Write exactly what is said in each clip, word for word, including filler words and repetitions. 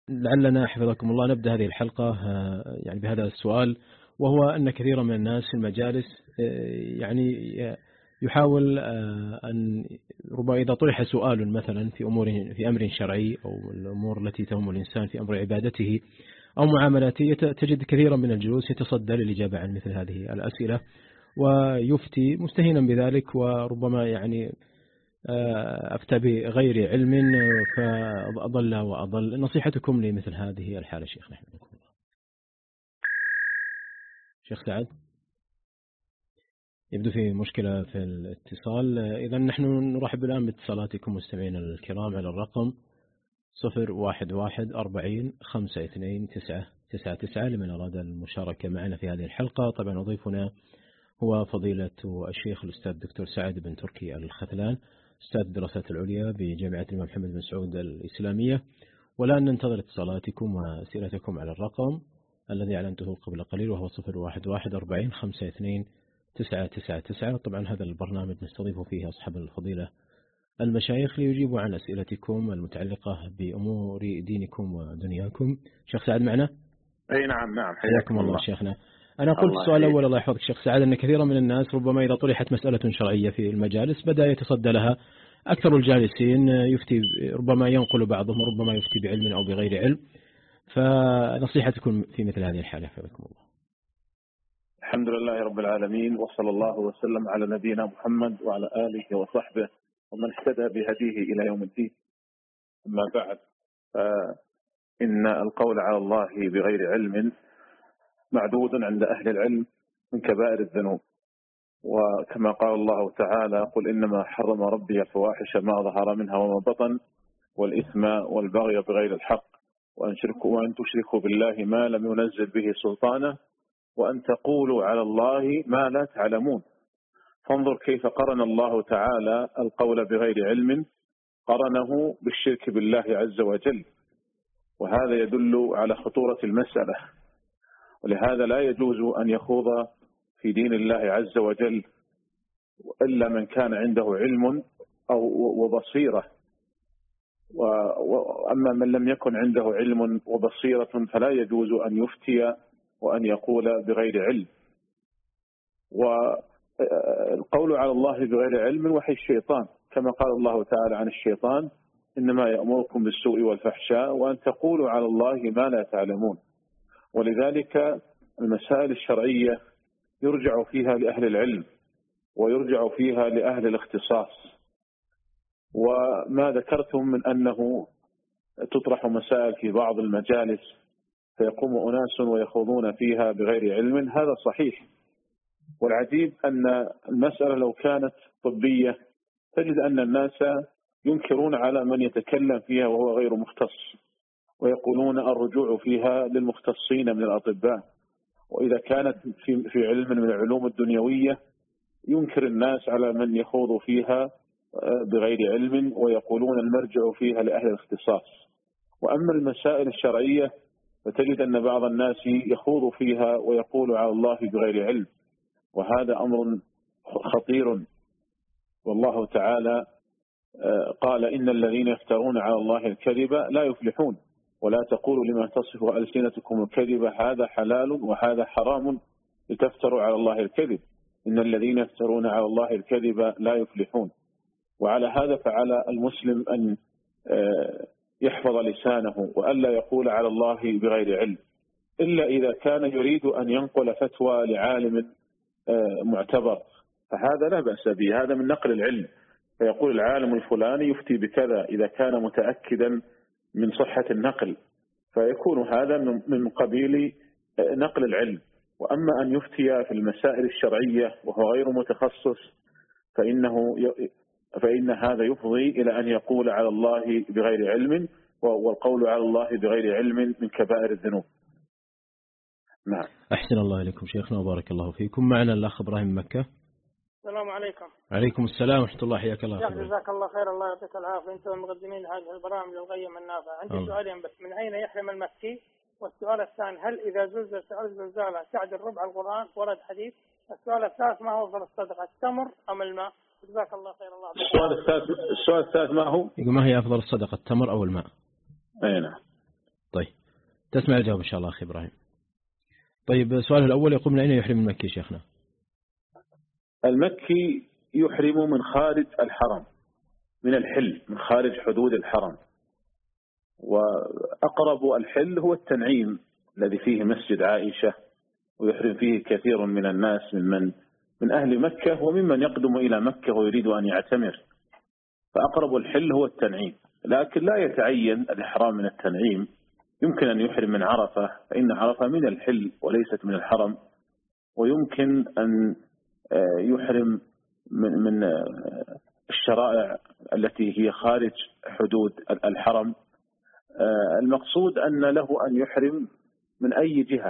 لعلنا حفظكم الله نبدأ هذه الحلقة يعني بهذا السؤال، وهو أن كثيرا من الناس في المجالس يعني يحاول أن ربما إذا طرح سؤال مثلا في أمور في أمر شرعي أو الأمور التي تهم الإنسان في أمر عبادته أو معاملاته، تجد كثيرا من الجلوس يتصدى للإجابة عن مثل هذه الأسئلة ويفتي مستهينا بذلك، وربما يعني أفتى بغير علم فأضل وأضل. نصيحتكم لمثل هذه الحالة شيخنا حفظكم الله. شيخ سعد يبدو في مشكلة في الاتصال. إذا نحن نرحب الآن باتصالاتكم مستمعينا الكرام على الرقم صفر واحد واحد أربعين خمسة اثنين تسعة تسعة تسعة لمن أراد المشاركة معنا في هذه الحلقة. طبعا ضيفنا هو فضيلة الشيخ الأستاذ الدكتور سعد بن تركي الختلان، أستاذ الدراسات العليا بجامعة الإمام محمد بن سعود الإسلامية. والآن ننتظر اتصالاتكم وأسئلتكم على الرقم الذي أعلنته قبل قليل، وهو صفر واحد واحد أربعين خمسة اثنين تسعة تسعة تسعة. طبعا هذا البرنامج نستضيف فيه أصحاب الفضيلة المشايخ ليجيبوا عن أسئلتكم المتعلقة بأمور دينكم ودنياكم. شيخ سعد معنا؟ أي نعم نعم، حياكم الله شيخنا. أنا قلت السؤال الأول الله يحفظك شيخ سعد أن كثيرا من الناس ربما إذا طرحت مسألة شرعية في المجالس بدأ يتصدى لها. أكثر الجالسين يفتي، ربما ينقل بعضهم، ربما يفتي بعلم أو بغير علم. فنصيحتكم في مثل هذه الحالة حفظكم الله. الحمد لله رب العالمين، وصلى الله وسلم على نبينا محمد وعلى آله وصحبه ومن اهتدى بهديه إلى يوم الدين. أما بعد، إن القول على الله بغير علم معدود عند أهل العلم من كبائر الذنوب، وكما قال الله تعالى: قل إنما حرم ربي الفواحش ما ظهر منها وما بطن والإثم والبغي بغير الحق وأن شركوا وأن تشركوا بالله ما لم ينزل به سلطانه وأن تقولوا على الله ما لا تعلمون. فانظر كيف قرن الله تعالى القول بغير علم، قرنه بالشرك بالله عز وجل، وهذا يدل على خطورة المسألة. ولهذا لا يجوز أن يخوض في دين الله عز وجل إلا من كان عنده علم أو وبصيرة، وأما من لم يكن عنده علم وبصيرة فلا يجوز أن يفتي وأن يقول بغير علم. والقول على الله بغير علم وحي الشيطان، كما قال الله تعالى عن الشيطان: إنما يأمركم بالسوء والفحشاء وأن تقولوا على الله ما لا تعلمون. ولذلك المسائل الشرعية يرجع فيها لأهل العلم ويرجع فيها لأهل الاختصاص. وما ذكرتم من أنه تطرح مسائل في بعض المجالس فيقوم أناس ويخوضون فيها بغير علم، هذا صحيح. والعجيب أن المسألة لو كانت طبية تجد أن الناس ينكرون على من يتكلم فيها وهو غير مختص، ويقولون الرجوع فيها للمختصين من الأطباء. وإذا كانت في في علم من العلوم الدنيوية ينكر الناس على من يخوض فيها بغير علم، ويقولون المرجع فيها لأهل الاختصاص. وأما المسائل الشرعية فتجد أن بعض الناس يخوض فيها ويقول على الله بغير علم، وهذا أمر خطير. والله تعالى قال: إن الذين يفترون على الله الكذب لا يفلحون ولا تقولوا لما تصف ألسنتكم الكذب هذا حلال وهذا حرام لتفتروا على الله الكذب إن الذين يفترون على الله الكذب لا يفلحون. وعلى هذا فعلى المسلم أن يحفظ لسانه وألا يقول على الله بغير علم، إلا إذا كان يريد أن ينقل فتوى لعالم معتبر، فهذا لا بأس به، هذا من نقل العلم. فيقول العالم الفلاني يفتي بكذا إذا كان متأكدا من صحة النقل، فيكون هذا من قبيل نقل العلم. وأما أن يفتي في المسائل الشرعية وهو غير متخصص فإنه فإن هذا يفضي إلى أن يقول على الله بغير علم، والقول على الله بغير علم من كبائر الذنوب. نعم. أحسن الله إليكم شيخنا وبارك الله فيكم. معنا الأخ إبراهيم مكة. السلام عليكم. عليكم السلام ورحمة الله، حياك الله. جزاك الله خير، الله يعطيك العافية أنت ومقدمين هذه البرامج القيمة النافعة. عندي الله. سؤالين بس: من أين يحرم المكي؟ والسؤال الثاني: هل إذا زلزل زلزالة تعدل ربع القرآن؟ ورد حديث. السؤال الثالث: ما هو أفضل الصدقة، التمر أم الماء؟ جزاك الله خير. الله يعطيك. السؤال الثالث السؤال الثالث ما هو؟ يقول ما هي أفضل الصدقة، التمر أو الماء؟ أي نعم. طيب تسمع الجواب إن شاء الله أخي إبراهيم. طيب السؤال الأول يقول من أين يحرم المكي شيخنا؟ المكي يحرم من خارج الحرم، من الحل، من خارج حدود الحرم. وأقرب الحل هو التنعيم الذي فيه مسجد عائشة، ويحرم فيه كثير من الناس ممن من أهل مكة وممن يقدم إلى مكة ويريد أن يعتمر. فأقرب الحل هو التنعيم، لكن لا يتعين الإحرام من التنعيم. يمكن أن يحرم من عرفة، فإن عرفة من الحل وليست من الحرم. ويمكن أن يحرم من من الشرائع التي هي خارج حدود الحرم. المقصود أن له أن يحرم من أي جهة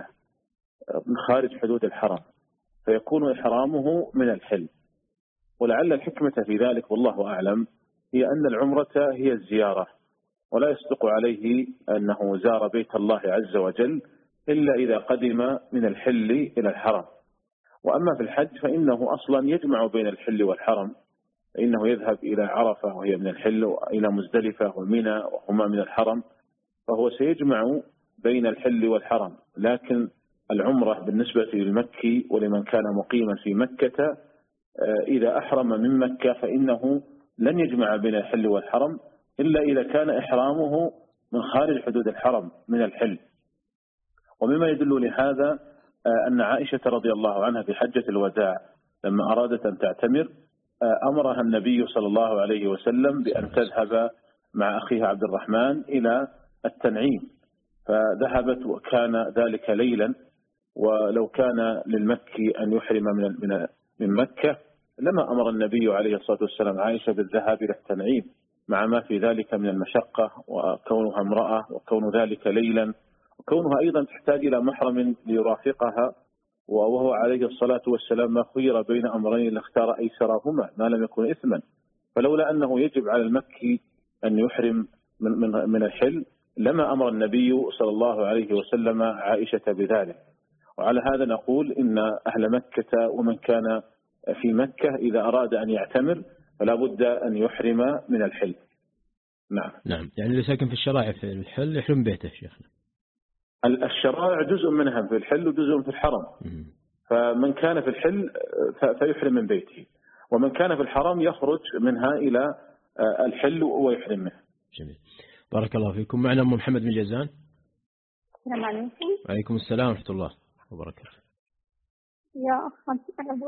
من خارج حدود الحرم، فيكون إحرامه من الحل. ولعل الحكمة في ذلك والله أعلم هي أن العمرة هي الزيارة، ولا يصدق عليه أنه زار بيت الله عز وجل إلا إذا قدم من الحل إلى الحرم. وأما في الحج فإنه أصلا يجمع بين الحل والحرم، فإنه يذهب إلى عرفة وهي من الحل، وإلى مزدلفة ومنى وهما من الحرم، فهو سيجمع بين الحل والحرم. لكن العمرة بالنسبة للمكي ولمن كان مقيما في مكة إذا أحرم من مكة فإنه لن يجمع بين الحل والحرم إلا إذا كان إحرامه من خارج حدود الحرم من الحل. ومما يدل لهذا أن عائشة رضي الله عنها في حجة الوداع لما أرادت أن تعتمر أمرها النبي صلى الله عليه وسلم بأن تذهب مع أخيها عبد الرحمن إلى التنعيم، فذهبت وكان ذلك ليلا. ولو كان للمكي أن يحرم من من مكة لما أمر النبي عليه الصلاة والسلام عائشة بالذهاب إلى التنعيم، مع ما في ذلك من المشقة وكونها امرأة وكون ذلك ليلا، وكونها أيضا تحتاج إلى محرم ليرافقها، وهو عليه الصلاة والسلام ما خير بين أمرين لاختار أيسرهما ما لم يكن إثما. فلولا أنه يجب على المكي أن يحرم من, من, من الحل لما أمر النبي صلى الله عليه وسلم عائشة بذلك. وعلى هذا نقول إن أهل مكة ومن كان في مكة إذا أراد أن يعتمر فلا بد أن يحرم من الحل. نعم. نعم، يعني اللي ساكن في الشرائع في الحل يحرم بيته شيخنا. الشرائع جزء منها في الحل وجزء في الحرم. فمن كان في الحل فيحرم من بيته، ومن كان في الحرم يخرج منها إلى الحل ويحرم منه. جميل، بارك الله فيكم. معنا أم محمد من جازان. السلام عليكم. وعليكم السلام ورحمة الله وبركاته. يا أخي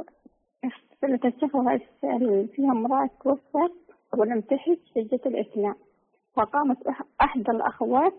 اختلت الشفرة فيها امرأة توفت ولم تحج حجة الإسلام، فقامت أحد الأخوات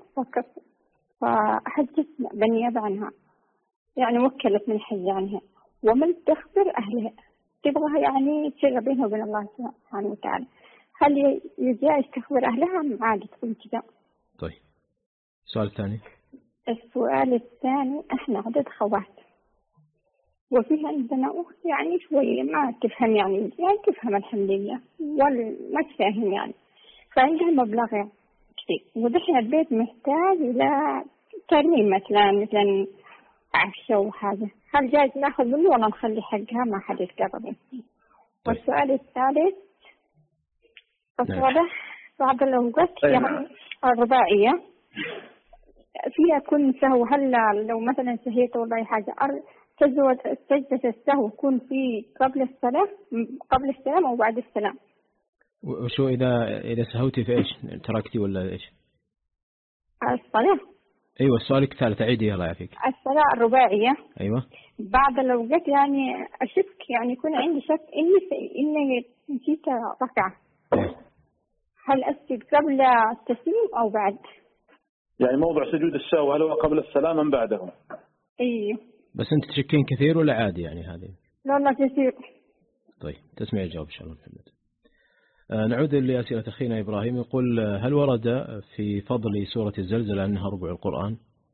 فحجت بالنيابة عنها، يعني وكلت من الحج عنها ومن تخبر أهلها، تبغى يعني تصير بينها وبين الله سبحانه وتعالى. هل يجاز تخبر أهلها أم عادي تقول كذا؟ طيب السؤال الثاني. السؤال الثاني، احنا عدد خوات وفيها عندنا أخت يعني شوية ما تفهم، يعني يعني تفهم الحمد لله وما تفهم يعني، فعندها مبلغ كثير، ودحين البيت محتاج إلى ترميم مثلا مثلا عفشة وحاجة، هل جايز ناخذ منه ولا نخلي حقها ما حد يتقرب؟ طيب. والسؤال الثالث، الصلاة بعض الأوقات يعني الرباعية فيها كن سهو، هل لو مثلا سهيت ولا أي حاجة تزود سجدة السهو يكون في قبل الصلاة قبل السلام أو بعد السلام؟ وشو إذا إذا سهوتي في إيش تركتي ولا إيش؟ الصلاة. أيوة السؤال الثالث عيدي الله يعافيك. الصلاة الرباعية. أيوة. بعض الأوقات يعني أشك يعني يكون عندي شك إني إني نسيت ركعة. هل أسجد قبل التسليم أو بعد؟ يعني موضوع سجود السهو هل هو قبل السلام أم بعده؟ إيه. بس أنت تشكين كثير ولا عادي يعني هذه؟ لا لا كثير. طيب تسمع الجواب إن شاء الله محمد. آه نعود لأسئلة أخينا إبراهيم، يقول هل ورد في فضل سورة الزلزلة أنها ربع القرآن؟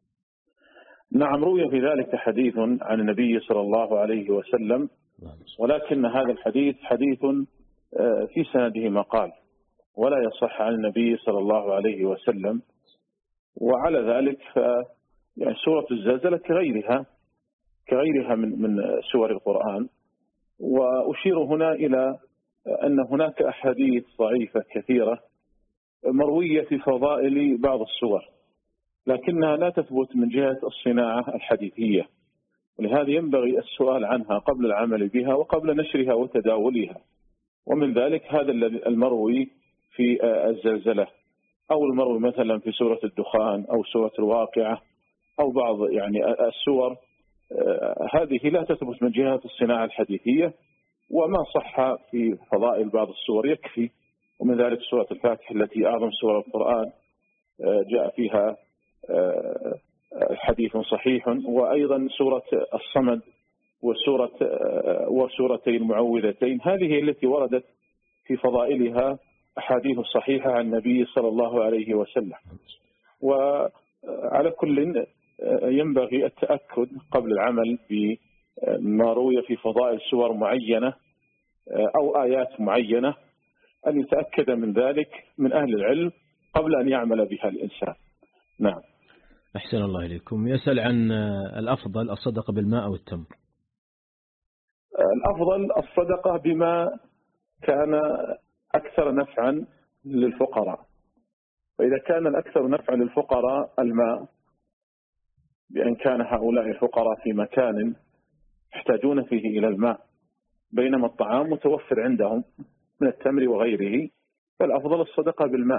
نعم، روي في ذلك حديث عن النبي صلى الله عليه وسلم، ولكن هذا الحديث حديث في سنده مقال ولا يصح عن النبي صلى الله عليه وسلم. وعلى ذلك يعني سورة الزلزلة كغيرها كغيرها من من سور القرآن. وأشير هنا إلى أن هناك أحاديث ضعيفة كثيرة مروية في فضائل بعض السور، لكنها لا تثبت من جهة الصناعة الحديثية، ولهذا ينبغي السؤال عنها قبل العمل بها وقبل نشرها وتداولها. ومن ذلك هذا المروي في الزلزلة، أو المروي مثلا في سورة الدخان أو سورة الواقعة أو بعض يعني السور، هذه لا تثبت من جهة الصناعة الحديثية، وما صح في فضائل بعض السور يكفي. ومن ذلك سورة الفاتحة التي أعظم سورة القرآن جاء فيها حديث صحيح، وأيضا سورة الصمد وسورة وسورتين المعوذتين، هذه التي وردت في فضائلها أحاديث صحيحة عن النبي صلى الله عليه وسلم. وعلى كل ينبغي التأكد قبل العمل بما روي في فضائل سور معينة أو آيات معينة، أن يتأكد من ذلك من أهل العلم قبل أن يعمل بها الإنسان. نعم. أحسن الله إليكم. يسأل عن الأفضل الصدقة بالماء أو التمر. الأفضل الصدقة بما كان أكثر نفعا للفقراء، فإذا كان الأكثر نفعا للفقراء الماء، بأن كان هؤلاء الفقراء في مكان يحتاجون فيه إلى الماء بينما الطعام متوفر عندهم من التمر وغيره، فالأفضل الصدقة بالماء.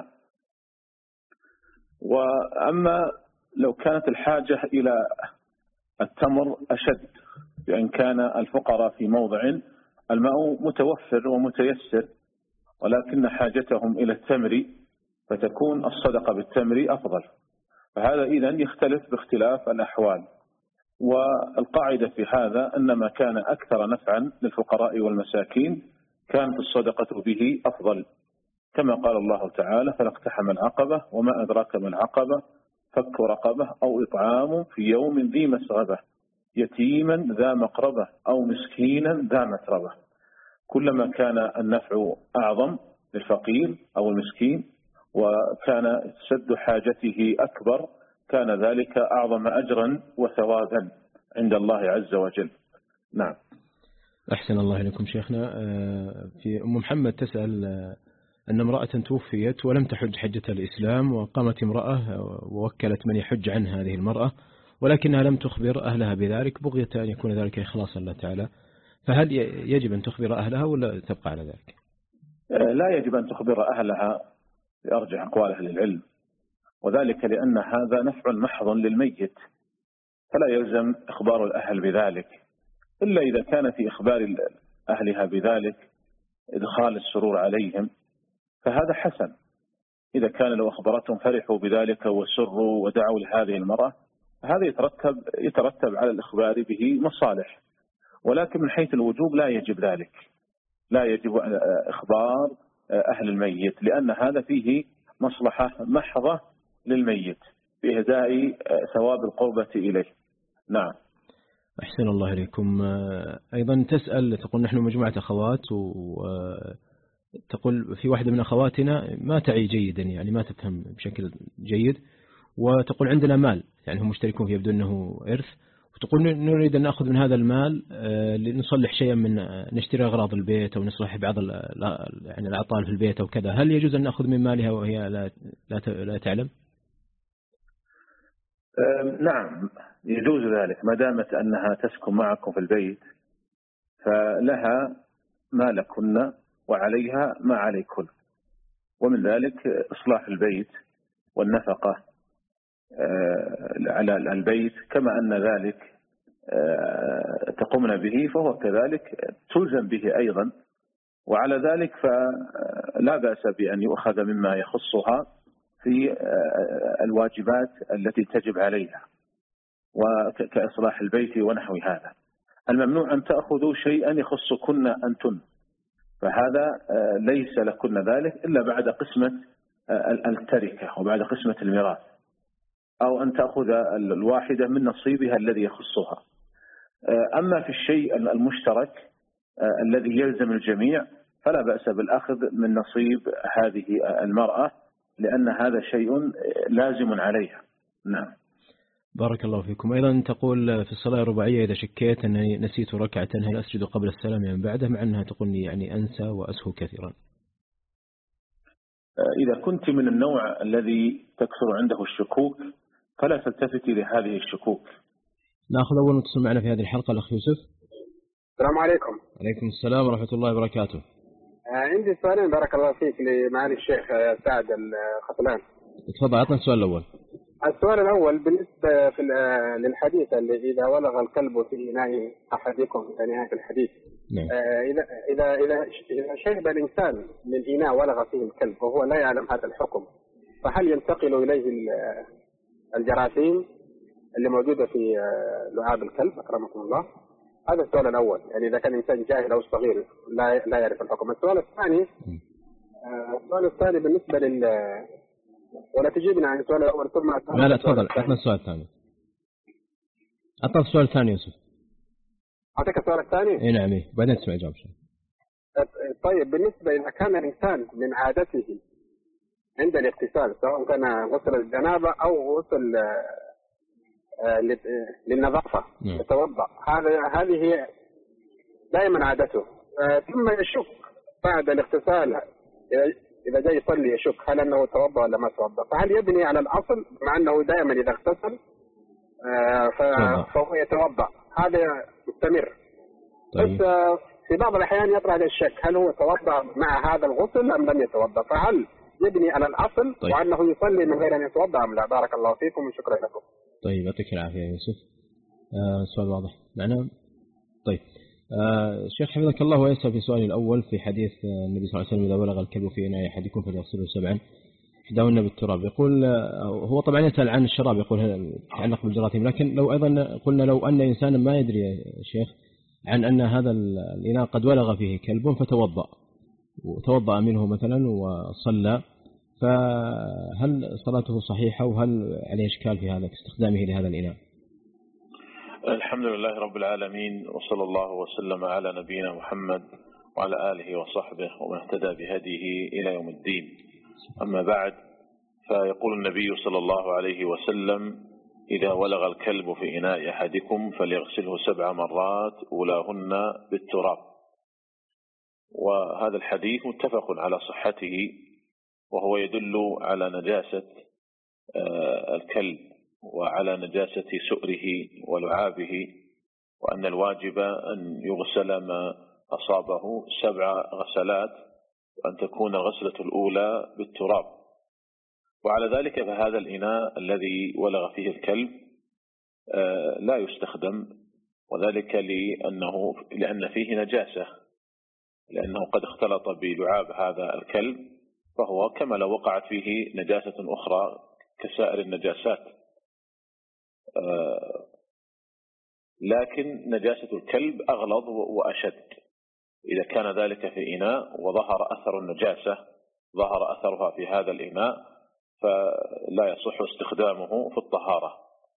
وأما لو كانت الحاجة إلى التمر أشد، بأن كان الفقراء في موضع الماء متوفر ومتيسر ولكن حاجتهم إلى التمر، فتكون الصدقة بالتمر أفضل. فهذا إذن يختلف باختلاف الأحوال. والقاعدة في هذا أن ما كان أكثر نفعا للفقراء والمساكين كانت الصدقة به أفضل، كما قال الله تعالى: فلا اقتحم العقبة وما أدراك ما العقبة فك رقبة أو إطعام في يوم ذي مسغبة يتيما ذا مقربة أو مسكينا ذا متربة. كلما كان النفع أعظم للفقير أو المسكين وكان سد حاجته أكبر، كان ذلك أعظم أجرا وثوابا عند الله عز وجل. نعم. أحسن الله إليكم شيخنا. في أم محمد تسأل أن امرأة توفيت ولم تحج حجة الإسلام، وقامت امرأة ووكلت من يحج عن هذه المرأة، ولكنها لم تخبر أهلها بذلك بغية أن يكون ذلك إخلاصا لله تعالى، فهل يجب أن تخبر أهلها ولا تبقى على ذلك؟ لا يجب أن تخبر أهلها لأرجح أقوال أهل العلم، وذلك لأن هذا نفع محض للميت، فلا يلزم إخبار الأهل بذلك، إلا إذا كان في إخبار أهلها بذلك إدخال السرور عليهم، فهذا حسن. إذا كان لو أخبرتهم فرحوا بذلك وسروا ودعوا لهذه المرأة، هذا يترتب يترتب على الإخبار به مصالح. ولكن من حيث الوجوب لا يجب ذلك، لا يجب إخبار أهل الميت، لأن هذا فيه مصلحة محضة للميت بإهداء ثواب القربة إليه. نعم. أحسن الله إليكم. أيضا تسأل، تقول نحن مجموعة أخوات، وتقول في واحدة من أخواتنا ما تعي جيدا، يعني ما تفهم بشكل جيد، وتقول عندنا مال يعني هم مشتركون فيه يبدو أنه إرث، وتقول نريد أن نأخذ من هذا المال لنصلح شيئا من نشتري أغراض البيت أو نصلح بعض يعني الأعطال في البيت أو كذا، هل يجوز أن نأخذ من مالها وهي لا لا لا تعلم؟ نعم يجوز ذلك، ما دامت أنها تسكن معكم في البيت فلها ما لكن وعليها ما عليكن، ومن ذلك إصلاح البيت والنفقة على البيت، كما أن ذلك تقومن به فهو كذلك تلزم به أيضا، وعلى ذلك فلا بأس بأن يؤخذ مما يخصها في الواجبات التي تجب عليها وكإصلاح البيت ونحو هذا. الممنوع أن تأخذوا شيئا يخصكن أنتن، فهذا ليس لكن ذلك إلا بعد قسمة التركة وبعد قسمة الميراث، أو أن تأخذ الواحدة من نصيبها الذي يخصها. أما في الشيء المشترك الذي يلزم الجميع فلا بأس بالأخذ من نصيب هذه المرأة، لأن هذا شيء لازم عليها. نعم. بارك الله فيكم. أيضا تقول في الصلاة الرباعية إذا شكيت أنني نسيت ركعة هل أسجد قبل السلام من بعده، مع أنها تقول يعني أنسى وأسهو كثيرا؟ إذا كنت من النوع الذي تكثر عنده الشكوك فلا تلتفتي لهذه الشكوك. ناخذ أول متصل معنا في هذه الحلقة الأخ يوسف. السلام عليكم. عليكم السلام ورحمة الله وبركاته. عندي سؤالين بارك الله فيك لمعالي الشيخ سعد الخطلان. تفضل أعطنا السؤال الأول. السؤال الأول بالنسبة في للحديث اللي إذا ولغ الكلب في إناء أحدكم في نهاية الحديث. نعم. إذا إذا إذا إذا شرب الإنسان من إناء ولغ فيه الكلب وهو لا يعلم هذا الحكم، فهل ينتقل إليه الجراثيم اللي موجودة في لعاب الكلب أكرمكم الله؟ هذا السؤال الأول، يعني إذا كان إنسان جاهل أو صغير لا لا يعرف الحكم. السؤال الثاني السؤال الثاني بالنسبة لل ولا تجيبنا عن السؤال الأول ثم لا لا تفضل أعطنا السؤال الثاني. أعطنا السؤال الثاني يوسف. أعطيك السؤال الثاني؟ إيه نعم، بعدين تسمع جواب. طيب بالنسبة إذا كان الإنسان من عادته عند الاغتسال سواء كان غسل الجنابة أو غسل للنظافة يتوضأ، هذا هذه هي دائما عادته، ثم يشك بعد الاغتسال إذا جاي يصلي يشك هل أنه توضأ ولا ما توضأ، فهل يبني على الأصل مع أنه دائما إذا اغتسل فهو يتوضأ؟ هذا مستمر. طيب. بس في بعض الأحيان يطرح عليه الشك هل هو توضأ مع هذا الغسل أم لم يتوضأ، فهل يبني على الأصل طيب. وأنه يصلي من غير أن يتوضأ أم لا؟ بارك الله فيكم وشكرا لكم. طيب يعطيك العافية يا يوسف. آه سؤال واضح معنا. طيب آه الشيخ حفظك الله ويسأل في سؤالي الأول في حديث النبي صلى الله عليه وسلم إذا ولغ الكلب في إناء أحدكم فليغسله سبعا إحداهن بالتراب. يقول هو طبعا يسأل عن الشراب، يقول يتعلق بالجراثيم، لكن لو أيضا قلنا لو أن إنسانا ما يدري يا شيخ عن أن هذا الإناء قد ولغ فيه كلب فتوضأ وتوضأ منه مثلا وصلى، فهل صلاته صحيحة وهل عليه إشكال في هذا في استخدامه لهذا الإناء؟ الحمد لله رب العالمين، وصلى الله وسلم على نبينا محمد وعلى آله وصحبه ومن اهتدى بهديه إلى يوم الدين. أما بعد، فيقول النبي صلى الله عليه وسلم إذا ولغ الكلب في إناء أحدكم فليغسله سبع مرات أولاهن بالتراب. وهذا الحديث متفق على صحته، وهو يدل على نجاسة الكلب وعلى نجاسة سؤره ولعابه، وأن الواجب أن يغسل ما أصابه سبع غسلات، وأن تكون الغسلة الأولى بالتراب. وعلى ذلك فهذا الإناء الذي ولغ فيه الكلب لا يستخدم، وذلك لأنه لأن فيه نجاسة، لأنه قد اختلط بلعاب هذا الكلب، فهو كما لو وقعت فيه نجاسة أخرى كسائر النجاسات. لكن نجاسة الكلب أغلظ وأشد. إذا كان ذلك في إناء وظهر أثر النجاسة ظهر أثرها في هذا الإناء فلا يصح استخدامه في الطهارة.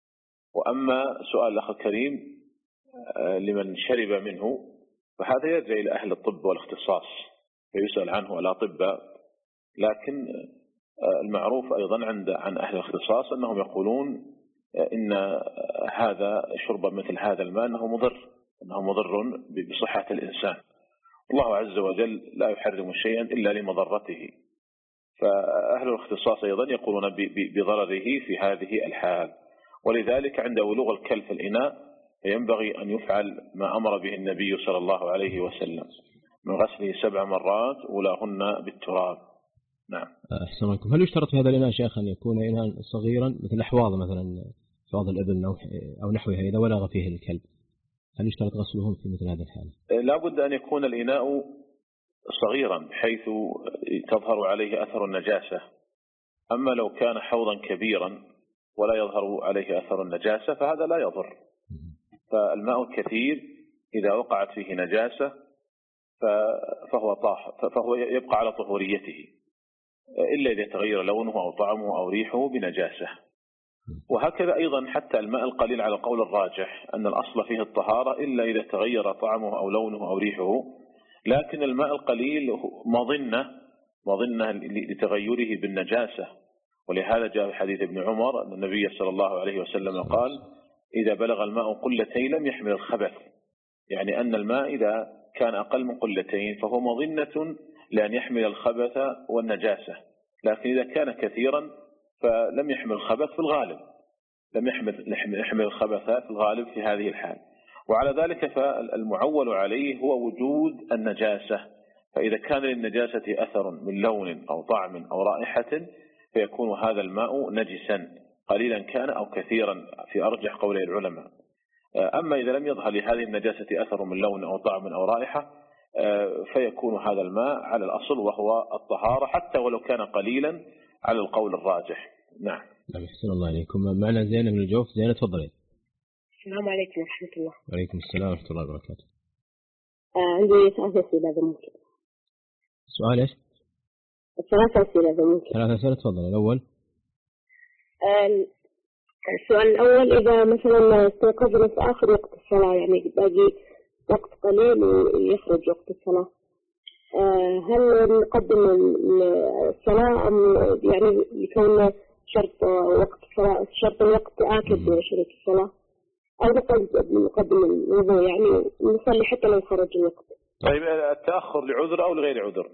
وأما سؤال الأخ الكريم لمن شرب منه فهذا يرجع إلى أهل الطب والاختصاص فيسأل عنه الأطباء، لكن المعروف أيضا عند عن أهل الاختصاص أنهم يقولون إن هذا شرب مثل هذا الماء أنه مضر أنه مضر بصحة الإنسان. الله عز وجل لا يحرم شيئا إلا لمضرته، فأهل الاختصاص أيضا يقولون بضرره في هذه الحال. ولذلك عند ولوغ الكلب في الإناء فينبغي أن يفعل ما أمر به النبي صلى الله عليه وسلم من غسله سبع مرات أولاهن بالتراب. نعم. أحسن لكم. هل يشترط في هذا الإناء شيخ أن يكون إناء صغيرا مثل أحواض مثلا أحواض الإبل أو نحوها إذا ولغ فيه الكلب، هل يشترط غسلهم في مثل هذه الحالة؟ لا بد أن يكون الإناء صغيرا بحيث تظهر عليه أثر النجاسة. أما لو كان حوضا كبيرا ولا يظهر عليه أثر النجاسة فهذا لا يضر. فالماء الكثير إذا وقعت فيه نجاسة فهو طاهر، فهو يبقى على طهوريته إلا إذا تغير لونه أو طعمه أو ريحه بنجاسة. وهكذا أيضا حتى الماء القليل على القول الراجح أن الأصل فيه الطهارة إلا إذا تغير طعمه أو لونه أو ريحه، لكن الماء القليل مظنة مظنة لتغيره بالنجاسة. ولهذا جاء في حديث ابن عمر أن النبي صلى الله عليه وسلم قال إذا بلغ الماء قلتين لم يحمل الخبث، يعني أن الماء إذا كان أقل من قلتين فهو مظنة لأن يحمل الخبث والنجاسة، لكن إذا كان كثيرا فلم يحمل الخبث في الغالب. لم يحمل يحمل الخبث في الغالب في هذه الحال. وعلى ذلك فالمعول عليه هو وجود النجاسة، فإذا كان للنجاسة أثر من لون أو طعم أو رائحة فيكون هذا الماء نجسا قليلا كان أو كثيرا في أرجح قولي العلماء. أما إذا لم يظهر لهذه النجاسة أثر من لون أو طعم أو رائحة فيكون هذا الماء على الأصل وهو الطهارة حتى ولو كان قليلا على القول الراجح. نعم. أحسن الله عليكم. معنا زينب من الجوف. زينب تفضلي. السلام عليكم ورحمة الله. وعليكم السلام ورحمة الله وبركاته. آه عندي ثلاث أسئلة إذا ممكن. سؤال إيش؟ ثلاث أسئلة إذا ممكن. ثلاث أسئلة تفضل. الأول. آه السؤال الأول إذا مثلا استيقظنا في آخر وقت الصلاة يعني باقي وقت قليل ويخرج وقت الصلاة، آه هل نقدم الصلاة أم يعني يكون شرط وقت الصلاة شرط الوقت آكد بشرط الصلاة، أو نقدم الوضوء يعني نصلي حتى لو خرج الوقت؟ طيب التأخر لعذر أو لغير عذر؟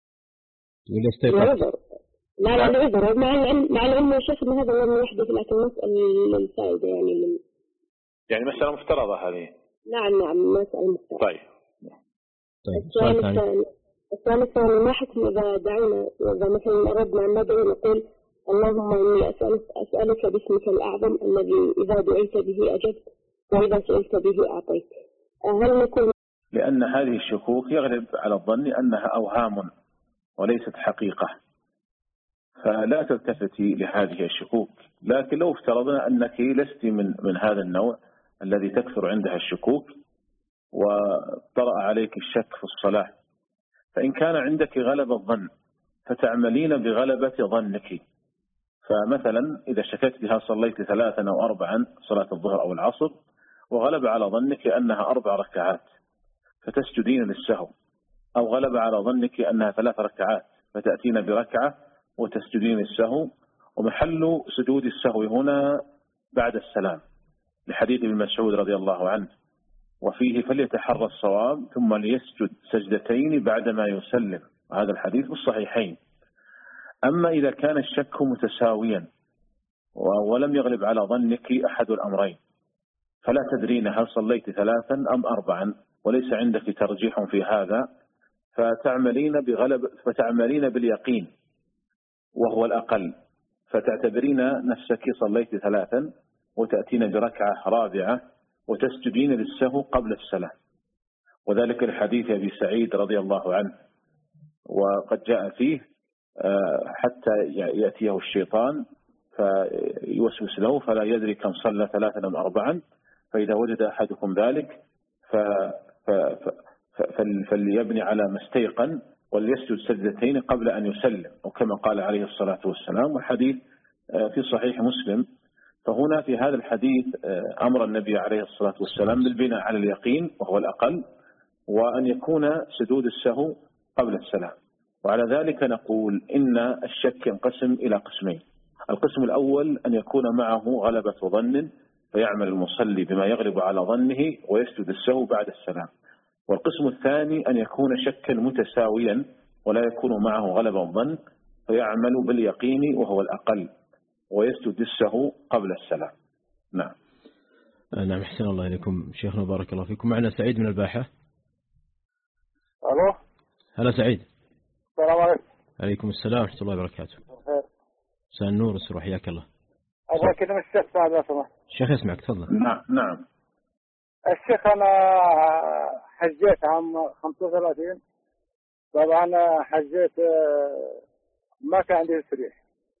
لعذر. لا لا لعذر مع العلم مع العلم يا شيخ إن هذا لم يحدث، لكن مسألة الفائدة يعني من يعني مسألة مفترضة هذه. نعم نعم مسألة مفترضة. طيب. طيب السؤال الثاني السؤال الثاني ما حكم إذا دعونا إذا مثلا أردنا أن ندعو نقول اللهم إني أسألك أسألك باسمك الأعظم الذي إذا دعيت به أجبت وإذا سئلت به أعطيت، هل نكون؟ لأن هذه الشكوك يغلب على الظن أنها أوهام وليست حقيقة، فلا تلتفتي لهذه الشكوك. لكن لو افترضنا أنك لست من من هذا النوع الذي تكثر عندها الشكوك وطرأ عليك الشك في الصلاة، فإن كان عندك غلبة الظن فتعملين بغلبة ظنك. فمثلا إذا شكت بها صليت ثلاثا أو أربعا صلاة الظهر أو العصر وغلب على ظنك أنها أربع ركعات فتسجدين للسهو، أو غلب على ظنك أنها ثلاث ركعات فتأتين بركعة وتسجدين للسهو، ومحل سجود السهو هنا بعد السلام لحديث ابن مسعود رضي الله عنه وفيه فليتحرى الصواب ثم ليسجد سجدتين بعدما يسلم، وهذا الحديث في الصحيحين. أما إذا كان الشك متساويا ولم يغلب على ظنك أحد الأمرين فلا تدرين هل صليت ثلاثا أم أربعا وليس عندك ترجيح في هذا، فتعملين بغلب فتعملين باليقين وهو الأقل، فتعتبرين نفسك صليت ثلاثا وتأتين بركعة رابعة وتسجدين للسهو قبل السلام، وذلك الحديث أبي سعيد رضي الله عنه، وقد جاء فيه حتى يأتيه الشيطان فيوسوس له فلا يدري كم صلى ثلاثا أم أربعا، فإذا وجد أحدكم ذلك فليبني على ما استيقن وليسجد سجدتين قبل أن يسلم، وكما قال عليه الصلاة والسلام، والحديث في صحيح مسلم. فهنا في هذا الحديث أمر النبي عليه الصلاة والسلام بالبناء على اليقين وهو الأقل، وأن يكون سجود السهو قبل السلام. وعلى ذلك نقول إن الشك ينقسم إلى قسمين: القسم الأول أن يكون معه غلبة ظن فيعمل المصلي بما يغلب على ظنه ويسجد السهو بعد السلام، والقسم الثاني أن يكون شكا متساويا ولا يكون معه غلبة ظن فيعمل باليقين وهو الأقل ويسجد السهو قبل السلام. نعم. نعم أحسن الله إليكم شيخنا بارك الله فيكم. معنا سعيد من الباحة. ألو. هلا سعيد. السلام عليكم. عليكم السلام ورحمة الله وبركاته. مساء النور والسرور حياك الله. أبغى أكلم الشيخ بعد ما سمحت. الشيخ يسمعك تفضل. نعم نعم. الشيخ أنا حجيت عام خمسة وثلاثين، طبعا حجيت ما كان عندي تسريح،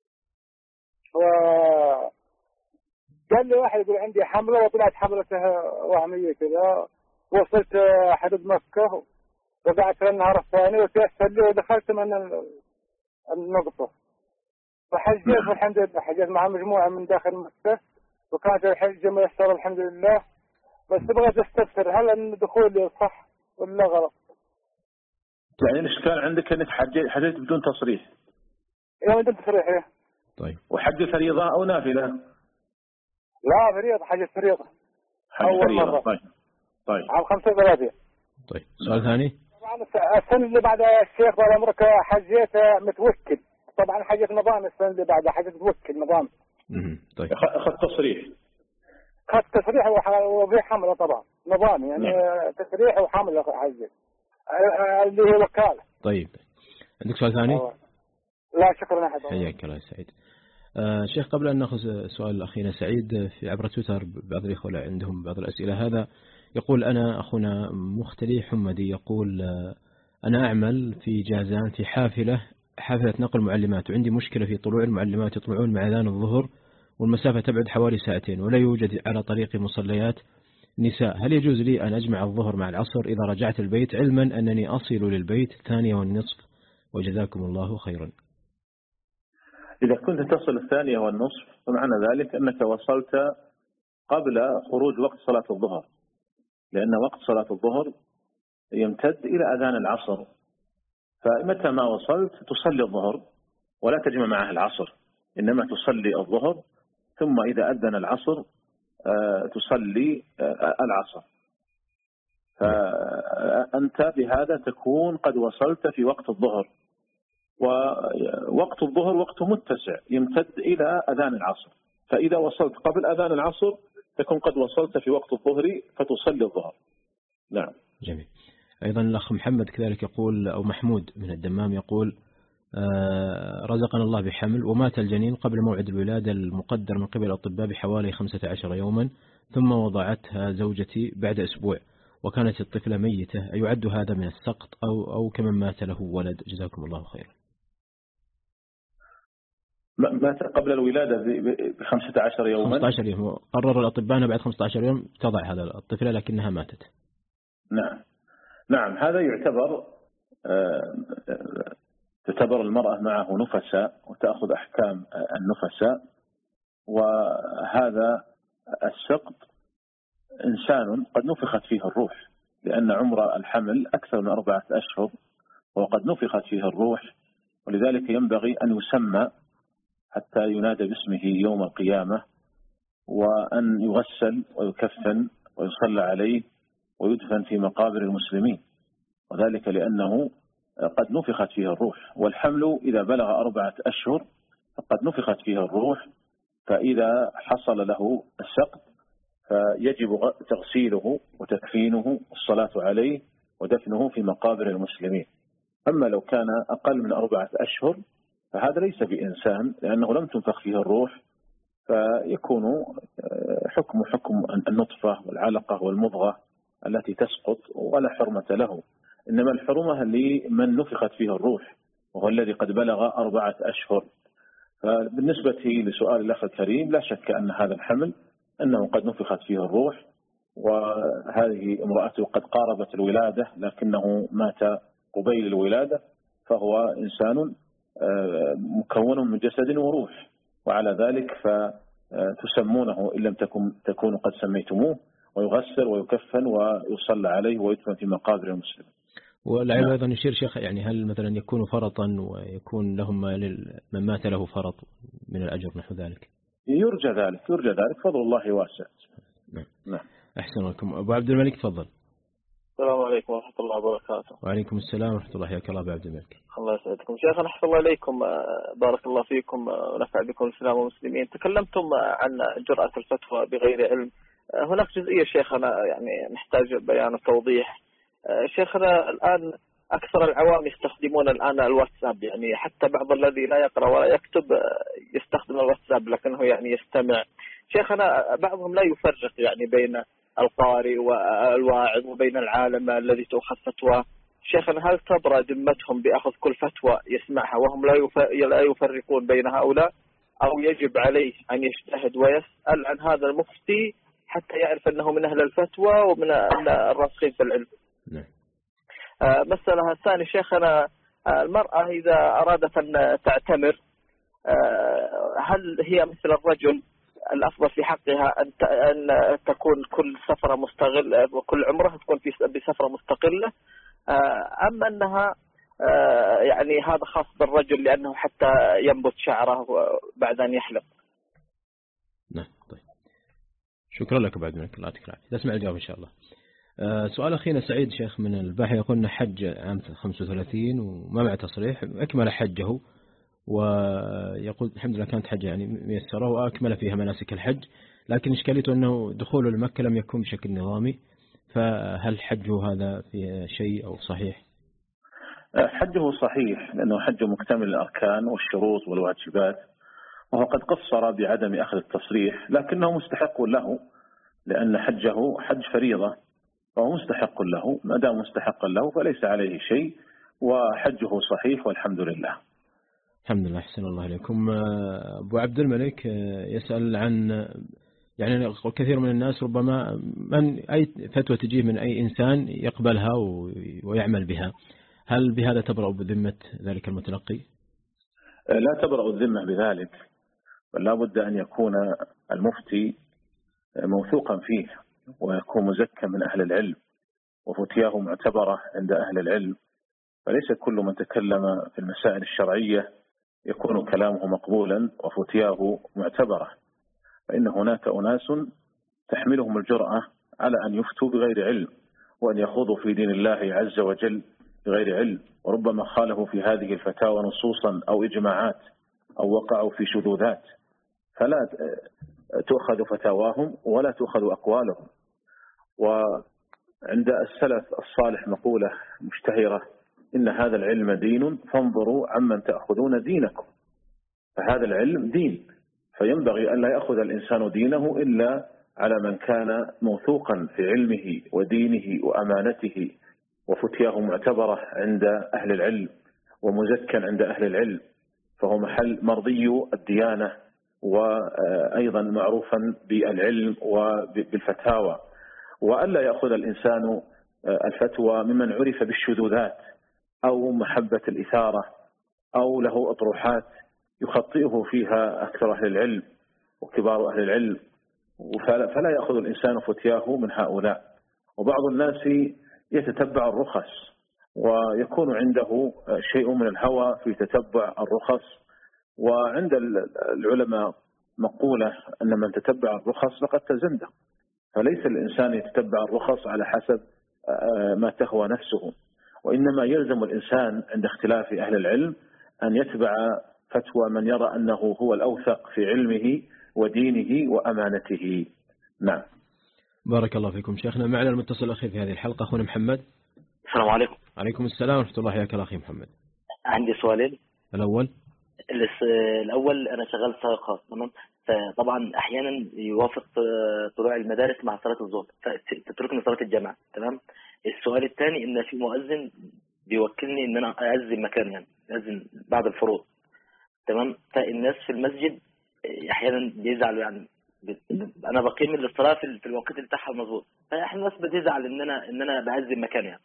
وقال لي واحد يقول عندي حملة وطلعت حملته وهمية كذا، وصلت حدود مكة وقعدت في النهار الثاني وتيسر لي ودخلت من النقطة فحجيت، والحمد لله حجيت مع مجموعة من داخل مكة وكانت الحجة ميسرة الحمد لله. بس بغيت استفسر هل ان دخولي صح ولا غلط؟ يعني الاشكال عندك انك حجيت حجيت بدون تصريح؟ ايوه بدون تصريح. ايه. طيب. وحج فريضة او نافلة؟ لا فريضة، حج فريضة. حج فريضة. طيب طيب. عام خمسة وثلاثين. طيب سؤال ثاني. طبعا السنة اللي بعد الشيخ طال عمرك حجيت متوكل، طبعا حجيت نظام. السنة اللي بعدها حجيت متوكل نظام. طيب. أخذ تصريح أخذ تصريح وفي حملة طبعا نظام يعني نعم. تصريح وحملة عزيز اللي هي وكالة. طيب عندك سؤال ثاني؟ أوه. لا شكرا أحد. حياك الله سعيد. آه شيخ قبل أن نأخذ سؤال أخينا سعيد في عبر تويتر بعض الإخوة عندهم بعض الأسئلة. هذا يقول أنا أخونا مختلي حمدي يقول آه أنا أعمل في جازان في حافلة حافلة نقل معلمات وعندي مشكلة في طلوع المعلمات يطلعون مع أذان الظهر والمسافة تبعد حوالي ساعتين ولا يوجد على طريق مصليات نساء. هل يجوز لي أن أجمع الظهر مع العصر إذا رجعت البيت علما أنني أصل للبيت الثانية والنصف وجزاكم الله خيرا؟ إذا كنت تصل الثانية والنصف فمعنى ذلك أنك وصلت قبل خروج وقت صلاة الظهر، لأن وقت صلاة الظهر يمتد إلى أذان العصر، فمتى ما وصلت تصلي الظهر ولا تجمع معه العصر، إنما تصلي الظهر ثم إذا أذن العصر تصلي العصر. فأنت بهذا تكون قد وصلت في وقت الظهر، ووقت الظهر وقت متسع يمتد إلى أذان العصر، فإذا وصلت قبل أذان العصر تكون قد وصلت في وقت الظهر فتصلي الظهر. نعم جميل. أيضا الأخ محمد كذلك يقول أو محمود من الدمام يقول آه رزقنا الله بحمل ومات الجنين قبل موعد الولادة المقدر من قبل الأطباء بحوالي خمسة عشر يوما ثم وضعتها زوجتي بعد أسبوع وكانت الطفلة ميتة، أيعد هذا من السقط أو أو كمن مات له ولد؟ جزاكم الله خيرا. مات قبل الولادة بخمسة عشر يوما. خمسة عشر يوم قرر الأطباء بعد خمسة عشر يوم تضع هذا الطفلة لكنها ماتت. نعم نعم هذا يعتبر آه تعتبر المرأة معه نفساء وتأخذ أحكام النفساء، وهذا السقط إنسان قد نفخت فيه الروح، لأن عمر الحمل أكثر من أربعة أشهر وقد نفخت فيه الروح، ولذلك ينبغي أن يسمى حتى ينادى باسمه يوم القيامة، وأن يغسل ويكفن ويصلى عليه ويدفن في مقابر المسلمين، وذلك لأنه قد نفخت فيه الروح. والحمل إذا بلغ أربعة أشهر فقد نفخت فيه الروح، فإذا حصل له السقط فيجب تغسيله وتكفينه والصلاة عليه ودفنه في مقابر المسلمين. أما لو كان أقل من أربعة أشهر فهذا ليس بإنسان، لأنه لم تنفخ فيه الروح، فيكون حكم حكم النطفة والعلقة والمضغة التي تسقط ولا حرمة له، إنما الحرمة لمن نفخت فيه الروح وهو الذي قد بلغ أربعة أشهر. فبالنسبة لسؤال الأخ الكريم لا شك أن هذا الحمل أنه قد نفخت فيه الروح، وهذه امرأته قد قاربت الولادة لكنه مات قبيل الولادة، فهو إنسان مكون من جسد وروح، وعلى ذلك فتسمونه إن لم تكن تكونوا قد سميتموه، ويغسل ويكفن ويصلى عليه ويدفن في مقابر المسلمين. والعلم أيضا يشير شيخ، يعني هل مثلا يكون فرطا ويكون لهم من مات له فرط من الأجر نحو ذلك؟ يرجى ذلك يرجى ذلك فضل الله واسع. نعم. نعم. أحسن لكم. أبو عبد الملك تفضل. السلام عليكم ورحمة الله وبركاته. وعليكم السلام ورحمة الله. حياك الله أبو عبد الملك. الله يسعدكم شيخنا، أحسن الله إليكم، بارك الله فيكم ونفع بكم الإسلام والمسلمين. تكلمتم عن جرأة الفتوى بغير علم، هناك جزئية شيخنا يعني نحتاج بيان وتوضيح. شيخنا الآن أكثر العوام يستخدمون الآن الواتساب، يعني حتى بعض الذي لا يقرأ ولا يكتب يستخدم الواتساب لكنه يعني يستمع. شيخنا بعضهم لا يفرق يعني بين القارئ والواعظ وبين العالم الذي تؤخذ فتوى. شيخنا هل تبرأ ذمتهم بأخذ كل فتوى يسمعها وهم لا يفرقون بين هؤلاء، أو يجب عليه أن يجتهد ويسأل عن هذا المفتي حتى يعرف أنه من أهل الفتوى ومن الراسخين في العلم؟ نعم. آه مسألة الثانية شيخنا، آه المرأة إذا أرادت أن تعتمر آه هل هي مثل الرجل الأفضل في حقها أن أن تكون كل سفرة مستقلة وكل عمرها تكون في بسفرة مستقلة، آه أم أنها آه يعني هذا خاص بالرجل لأنه حتى ينبت شعره بعد أن يحلق؟ نعم. طيب شكرا لك بعد منك، الله يعطيك العافية. نسمع الجواب إن شاء الله. آه سؤال أخينا سعيد شيخ من الباحة يقول حج عام خمسة وثلاثين وما مع تصريح أكمل حجه ويقول الحمد لله كانت حجة يعني ميسرة وأكمل فيها مناسك الحج، لكن إشكاليته أنه دخوله لمكة لم يكن بشكل نظامي، فهل حجه هذا في شيء أو صحيح؟ حجه صحيح لأنه حج مكتمل الأركان والشروط والواجبات، وهو قد قصر بعدم أخذ التصريح، لكنه مستحق له لأن حجه حج فريضة، فهو مستحق له، ما دام مستحقا له فليس عليه شيء، وحجه صحيح والحمد لله. الحمد لله. أحسن الله إليكم. أبو عبد الملك يسأل عن يعني كثير من الناس ربما من أي فتوى تجيه من أي إنسان يقبلها ويعمل بها، هل بهذا تبرأ بذمة ذلك المتلقي؟ لا تبرأ الذمة بذلك، بل لا بد أن يكون المفتي موثوقا فيه ويكون مزكى من أهل العلم وفتياه معتبرة عند أهل العلم، فليس كل من تكلم في المسائل الشرعية يكون كلامه مقبولا وفتياه معتبرة، فإن هناك أناس تحملهم الجرأة على أن يفتوا بغير علم وأن يخوضوا في دين الله عز وجل بغير علم، وربما خالفوا في هذه الفتاوى نصوصا أو إجماعات أو وقعوا في شذوذات، فلا تؤخذ فتاواهم ولا تؤخذ أقوالهم. وعند السلف الصالح مقولة مشتهرة: إن هذا العلم دين فانظروا عمن تأخذون دينكم. فهذا العلم دين، فينبغي أن لا يأخذ الإنسان دينه إلا على من كان موثوقا في علمه ودينه وأمانته وفتياه معتبرة عند أهل العلم ومزكا عند أهل العلم، فهو محل مرضي الديانة وأيضا معروفا بالعلم وبالفتاوى، وألا يأخذ الإنسان الفتوى ممن عرف بالشذوذات أو محبة الإثارة أو له أطروحات يخطئه فيها أكثر أهل العلم وكبار أهل العلم، فلا يأخذ الإنسان فتياه من هؤلاء. وبعض الناس يتتبع الرخص ويكون عنده شيء من الهوى في تتبع الرخص، وعند العلماء مقولة أن من تتبع الرخص فقد تزندق، فليس الإنسان يتتبع الرخص على حسب ما تهوى نفسه، وإنما يلزم الإنسان عند اختلاف أهل العلم أن يتبع فتوى من يرى أنه هو الأوثق في علمه ودينه وأمانته. نعم. بارك الله فيكم شيخنا. معنا المتصل الأخير في هذه الحلقة أخونا محمد. السلام عليكم. عليكم السلام ورحمة الله. حياك الله أخي محمد. عندي سؤالين. الأول الأول أنا شغال سائق خاص، تمام، فطبعا أحيانا يوافق طلوع المدارس مع صلاة الظهر فتتركني صلاة الجماعة، تمام. السؤال الثاني إن في مؤذن بيوكلني إن أنا أأذن مكان، يعني أأذن بعد الفروض، تمام، فالناس في المسجد أحيانا بيزعلوا، يعني أنا بقيم للصلاة في الوقت اللي بتاعها مظبوط، فأحيانا الناس بتزعل إن أنا إن أنا بأذن مكان يعني.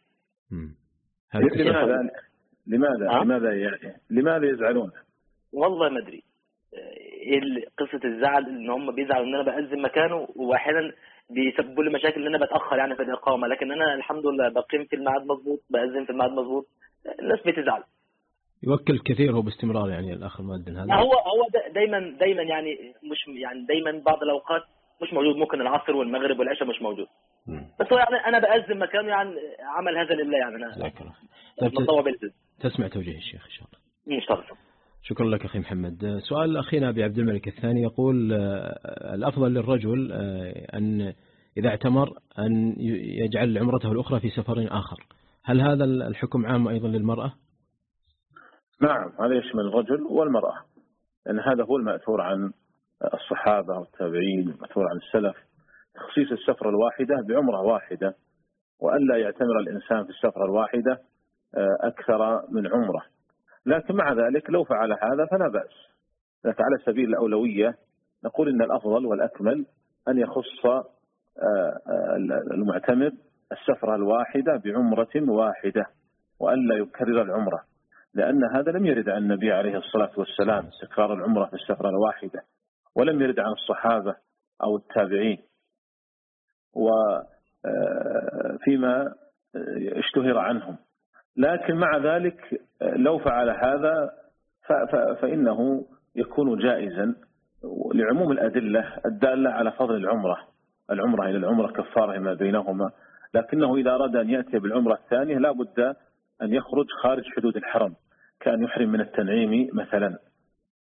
لماذا لماذا أه؟ لماذا يعني لماذا يزعلون؟ والله ما ادري ايه قصه الزعل، ان هم بيزعلوا ان انا باذن مكانه، واحيانا بيسببوا لي مشاكل ان انا بتاخر يعني في الاقامه، لكن انا الحمد لله بقيم في الميعاد مظبوط، باذن في الميعاد مظبوط، الناس بتزعل. يوكل كثير هو باستمرار يعني الاخ المؤذن هذا. هو هو دايما دايما يعني مش يعني دايما بعض الاوقات مش موجود، ممكن العصر والمغرب والعشاء مش موجود. م. بس هو يعني انا باذن مكانه، يعني عمل هذا لله، يعني انا متطوع بالإذن. تسمع توجيه الشيخ ان شاء الله. ان شاء الله. شكرا لك أخي محمد. سؤال أخينا أبي عبد الملك الثاني يقول: الأفضل للرجل أن إذا اعتمر أن يجعل عمرته الأخرى في سفر آخر، هل هذا الحكم عام أيضا للمرأة؟ نعم، هذا يشمل الرجل والمرأة، لأن هذا هو المأثور عن الصحابة والتابعين، المأثور عن السلف، تخصيص السفرة الواحدة بعمرة واحدة، وألا يعتمر الإنسان في السفرة الواحدة أكثر من عمره. لكن مع ذلك لو فعل هذا فلا بأس، لكن على سبيل الأولوية نقول إن الأفضل والأكمل أن يخص المعتمر السفرة الواحدة بعمرة واحدة وألا يكرر العمرة، لأن هذا لم يرد عن النبي عليه الصلاة والسلام تكرار العمرة في السفرة الواحدة، ولم يرد عن الصحابة أو التابعين، وفيما اشتهر عنهم. لكن مع ذلك لو فعل هذا فإنه يكون جائزا لعموم الأدلة الدالة على فضل العمرة، العمرة إلى العمرة كفارة ما بينهما، لكنه إذا أراد أن يأتي بالعمرة الثانية لا بد أن يخرج خارج حدود الحرم، كأن يحرم من التنعيم مثلا،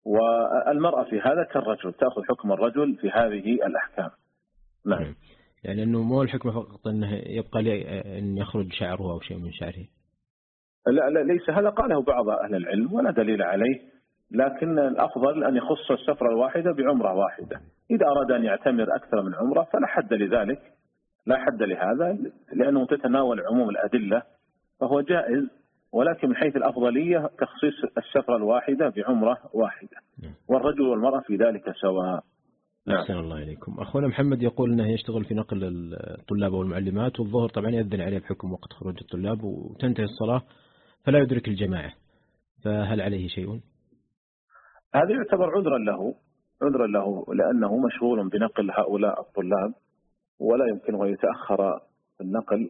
والمرأة في هذا كالرجل تأخذ حكم الرجل في هذه الأحكام. نعم. يعني أنه مو الحكمة فقط أنه يبقى لي أن يخرج شعره أو شيء من شعره. لا لا ليس هذا قاله بعض أهل العلم ولا دليل عليه، لكن الأفضل أن يخص السفرة الواحدة بعمرة واحدة. إذا أراد أن يعتمر أكثر من عمرة فلا حد لذلك، لا حد لهذا، لأنه تتناول عموم الأدلة فهو جائز، ولكن من حيث الأفضلية تخصيص السفرة الواحدة بعمرة واحدة، والرجل والمرأة في ذلك سواء. أحسن الله إليكم. أخونا محمد يقول أنه يشتغل في نقل الطلاب والمعلمات، والظهر طبعا يأذن عليه بحكم وقت خروج الطلاب وتنتهي الصلاة فلا يدرك الجماعة، فهل عليه شيء؟ هذا يعتبر عذرا له، عذرا له لأنه مشغول بنقل هؤلاء الطلاب ولا يمكنه يتأخر في النقل،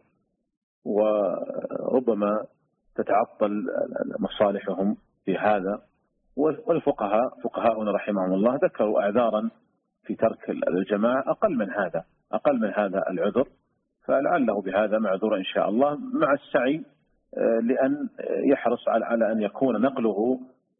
وربما تتعطل مصالحهم في هذا. والفقهاء فقهاؤنا رحمهم الله ذكروا أعذارا في ترك الجماعة أقل من هذا، أقل من هذا العذر، فلعله بهذا معذور إن شاء الله، مع السعي لأن يحرص على أن يكون نقله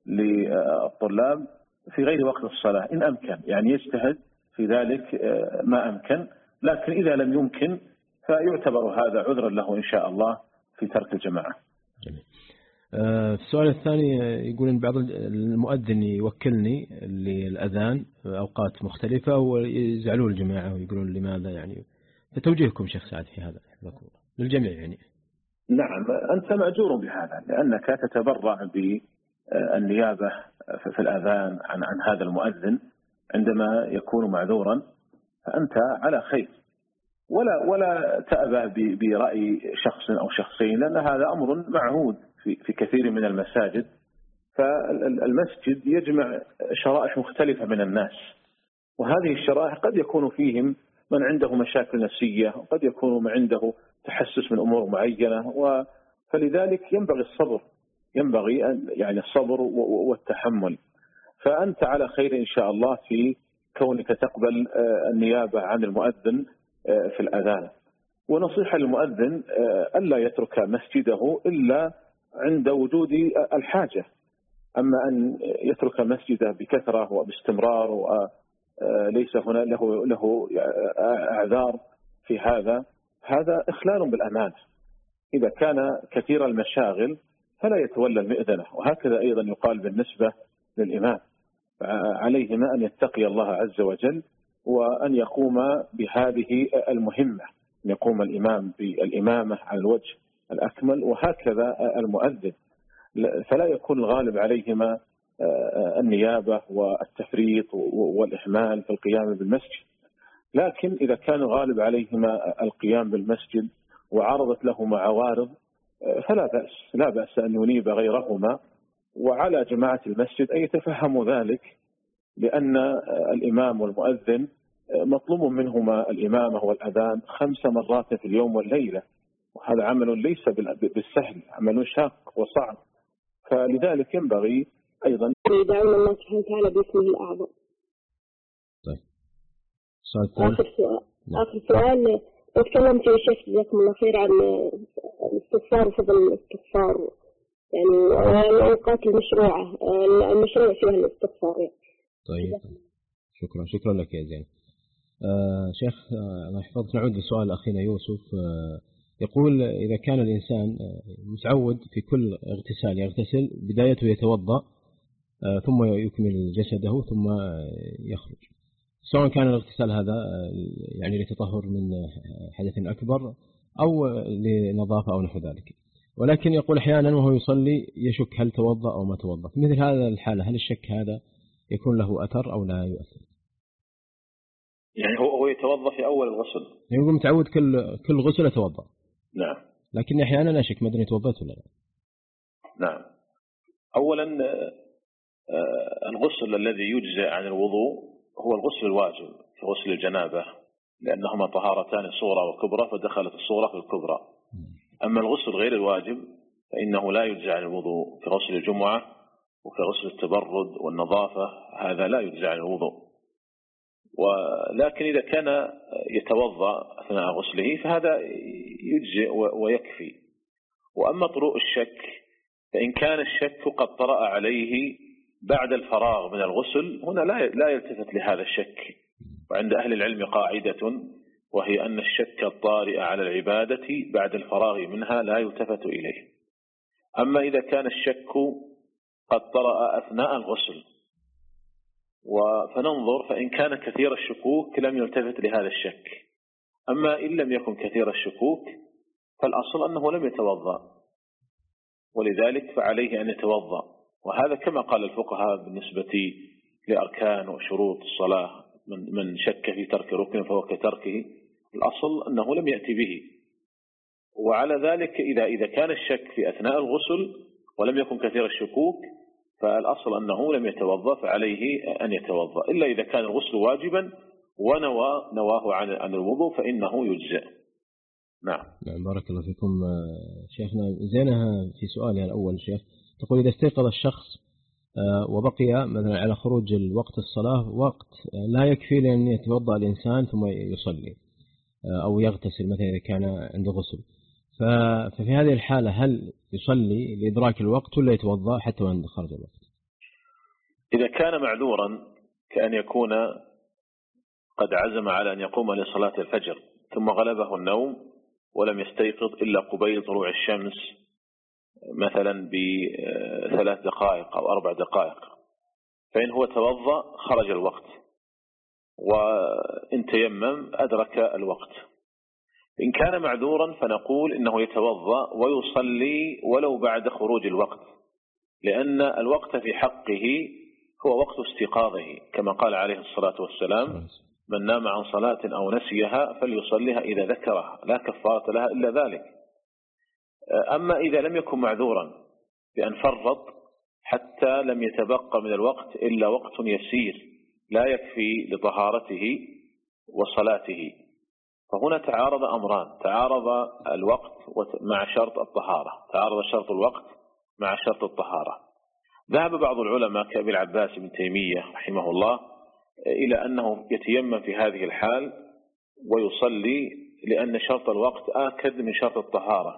للطلاب في غير وقت الصلاة إن أمكن، يعني يجتهد في ذلك ما أمكن، لكن إذا لم يمكن فيعتبر هذا عذرا له إن شاء الله في ترك الجماعة. جميل. السؤال الثاني يقول إن بعض المؤذن يوكلني للأذان أوقات مختلفة ويزعلون الجماعة ويقولون لماذا، يعني فتوجيهكم شيخ سعد في هذا للجميع يعني. نعم أنت مأجور بهذا، لأنك تتبرع بالنيابة في الأذان عن عن هذا المؤذن عندما يكون معذورا، فأنت على خير، ولا ولا تأبى برأي شخص أو شخصين، لأن هذا أمر معهود في في كثير من المساجد. فالمسجد يجمع شرائح مختلفة من الناس، وهذه الشرائح قد يكون فيهم من عنده مشاكل نفسية، وقد يكون من عنده تحسس من أمور معينة، فلذلك ينبغي الصبر، ينبغي أن يعني الصبر والتحمل. فأنت على خير إن شاء الله في كونك تقبل النيابة عن المؤذن في الأذان. ونصيحة للمؤذن ألا يترك مسجده إلا عند وجود الحاجة، أما أن يترك مسجده بكثرة وباستمرار وليس هنا له له أعذار في هذا، هذا إخلال بالأمانة. إذا كان كثير المشاغل فلا يتولى المئذنة، وهكذا أيضا يقال بالنسبة للإمام، عليهما أن يتقي الله عز وجل وأن يقوم بهذه المهمة، أن يقوم الإمام بالإمامة على الوجه الأكمل، وهكذا المؤذن، فلا يكون الغالب عليهما النيابة والتفريط والإهمال في القيام بالمسجد. لكن إذا كان الغالب عليهما القيام بالمسجد وعرضت لهما عوارض فلا بأس، لا بأس أن ينيب غيرهما، وعلى جماعة المسجد أن يتفهموا ذلك، لأن الإمام والمؤذن مطلوب منهما الإمامة والأذان خمس مرات في اليوم والليلة، وهذا عمل ليس بالسهل، عمل شاق وصعب، فلذلك ينبغي أيضا يدعون الله سبحانه وتعالى باسمه الأعظم. طيب آخر سؤال آخر سؤال تكلمت يا شيخ جزاكم الله خير عن الاستغفار وفضل الاستغفار، يعني الأوقات المشروعة المشروع فيها الاستغفار يعني. طيب شكرا شكرا لك يا زين. آه شيخ الله يحفظك، نعود لسؤال أخينا يوسف. آه يقول إذا كان الإنسان متعود في كل اغتسال يغتسل بدايته يتوضأ آه ثم يكمل جسده ثم يخرج، سواء كان الاغتسال هذا يعني لتطهر من حدث أكبر أو لنظافة أو نحو ذلك، ولكن يقول أحيانا وهو يصلي يشك هل توضأ أو ما توضأ، مثل هذا الحالة هل الشك هذا يكون له أثر أو لا يؤثر؟ يعني هو هو يتوضأ في أول الغسل، يقول متعود كل كل غسل يتوضأ. نعم. لكن أحيانا أشك ما أدري توضأت ولا لا. نعم. أولا الغسل الذي يجزئ عن الوضوء هو الغسل الواجب في غسل الجنابة، لأنهما طهارتان صغرى وكبرى، فدخلت الصغرى في الكبرى. أما الغسل غير الواجب فإنه لا يجزئ عن الوضوء في غسل الجمعة وفي غسل التبرد والنظافة، هذا لا يجزئ عن الوضوء. ولكن إذا كان يتوضأ أثناء غسله فهذا يجزئ ويكفي. وأما طروء الشك فإن كان الشك قد طرأ عليه بعد الفراغ من الغسل هنا لا لا يلتفت لهذا الشك. وعند أهل العلم قاعدة، وهي أن الشك الطارئ على العبادة بعد الفراغ منها لا يلتفت إليه. أما إذا كان الشك قد طرأ أثناء الغسل فننظر، فإن كان كثير الشكوك لم يلتفت لهذا الشك. أما إن لم يكن كثير الشكوك فالأصل أنه لم يتوضأ، ولذلك فعليه أن يتوضأ. وهذا كما قال الفقهاء بالنسبة لأركان وشروط الصلاة، من من شك في ترك ركن فهو كتركه، الأصل أنه لم يأتي به. وعلى ذلك إذا إذا كان الشك في أثناء الغسل ولم يكن كثير الشكوك فالأصل أنه لم يتوضأ، فعليه أن يتوضأ، إلا إذا كان الغسل واجبا ونوى نواه عن عن الوضوء فإنه يجزئ. نعم. نعم بارك الله فيكم شيخنا. زينها في سؤالها الأول شيخ تقول إذا استيقظ الشخص وبقي مثلا على خروج الوقت الصلاة وقت لا يكفي لأن يتوضأ الإنسان ثم يصلي أو يغتسل مثلا إذا كان عنده غسل، ففي هذه الحالة هل يصلي لإدراك الوقت ولا يتوضأ حتى وإن خرج الوقت؟ إذا كان معذورا كأن يكون قد عزم على أن يقوم لصلاة الفجر ثم غلبه النوم ولم يستيقظ إلا قبيل طلوع الشمس مثلا بثلاث دقائق أو أربع دقائق، فإن هو توضأ خرج الوقت، وإن تيمم أدرك الوقت. إن كان معذورا فنقول إنه يتوضأ ويصلي ولو بعد خروج الوقت، لأن الوقت في حقه هو وقت استيقاظه، كما قال عليه الصلاة والسلام: من نام عن صلاة أو نسيها فليصليها إذا ذكرها لا كفارة لها إلا ذلك. أما إذا لم يكن معذورا بأن فرط حتى لم يتبقى من الوقت إلا وقت يسير لا يكفي لطهارته وصلاته، فهنا تعارض أمران: تعارض الوقت مع شرط الطهارة، تعارض شرط الوقت مع شرط الطهارة. ذهب بعض العلماء كأبي العباس بن تيمية رحمه الله إلى أنه يتيمم في هذه الحال ويصلي، لأن شرط الوقت آكد من شرط الطهارة،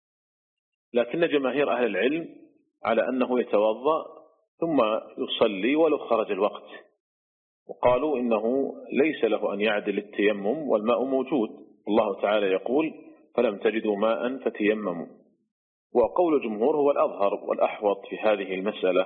لكن جماهير أهل العلم على أنه يتوضأ ثم يصلي ولو خرج الوقت، وقالوا إنه ليس له أن يعدل التيمم والماء موجود، الله تعالى يقول: فلم تجدوا ماء فتيمموا. وقول الجمهور هو الأظهر والأحوط في هذه المسألة،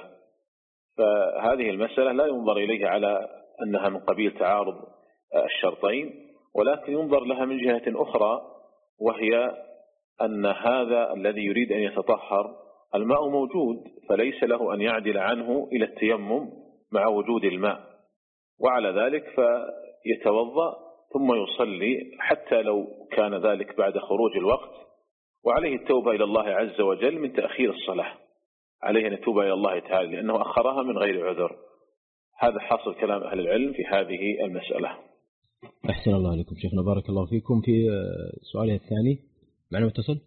فهذه المسألة لا ينظر إليها على أنها من قبيل تعارض الشرطين، ولكن ينظر لها من جهة أخرى، وهي أن هذا الذي يريد أن يتطهر الماء موجود، فليس له أن يعدل عنه إلى التيمم مع وجود الماء، وعلى ذلك فيتوضأ ثم يصلي حتى لو كان ذلك بعد خروج الوقت، وعليه التوبة إلى الله عز وجل من تأخير الصلاة، عليه أن يتوب إلى الله تعالى لأنه أخرها من غير عذر. هذا حاصل كلام أهل العلم في هذه المسألة. أحسن الله عليكم شيخنا بارك الله فيكم. في سؤالها الثاني معنا متصل؟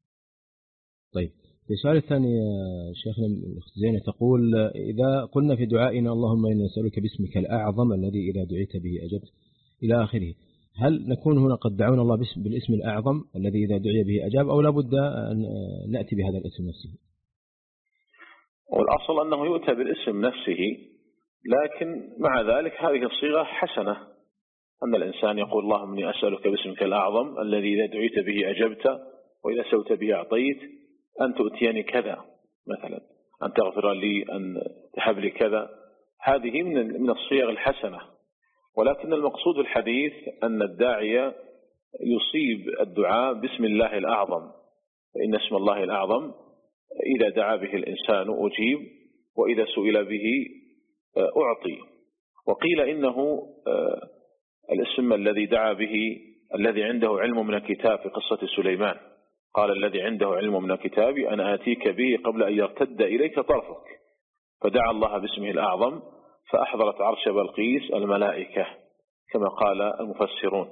طيب في السؤال الثاني شيخنا زينة تقول: إذا قلنا في دعائنا اللهم إني أسألك باسمك الأعظم الذي إذا دعيت به أجبت إلى آخره، هل نكون هنا قد دعونا الله بالاسم الأعظم الذي إذا دعي به أجاب، أو لابد أن نأتي بهذا الاسم نفسه؟ والأصل أنه يؤتى بالاسم نفسه، لكن مع ذلك هذه الصيغة حسنة، أن الإنسان يقول: اللهم إني أسألك باسمك الأعظم الذي إذا دعيت به أجبت وإذا سوت به أعطيت، أن تؤتيني كذا مثلا، أن تغفر لي، أن تهب لي كذا. هذه من من الصيغ الحسنة، ولكن المقصود الحديث أن الداعية يصيب الدعاء باسم الله الأعظم، فإن اسم الله الأعظم إذا دعا به الإنسان أجيب، وإذا سئل به أعطي. وقيل إنه الاسم الذي دعا به الذي عنده علم من الكتاب في قصة سليمان، قال: الذي عنده علم من الكتاب أنا آتيك به قبل أن يرتد إليك طرفك، فدعا الله باسمه الأعظم فأحضرت عرش بلقيس الملائكة كما قال المفسرون.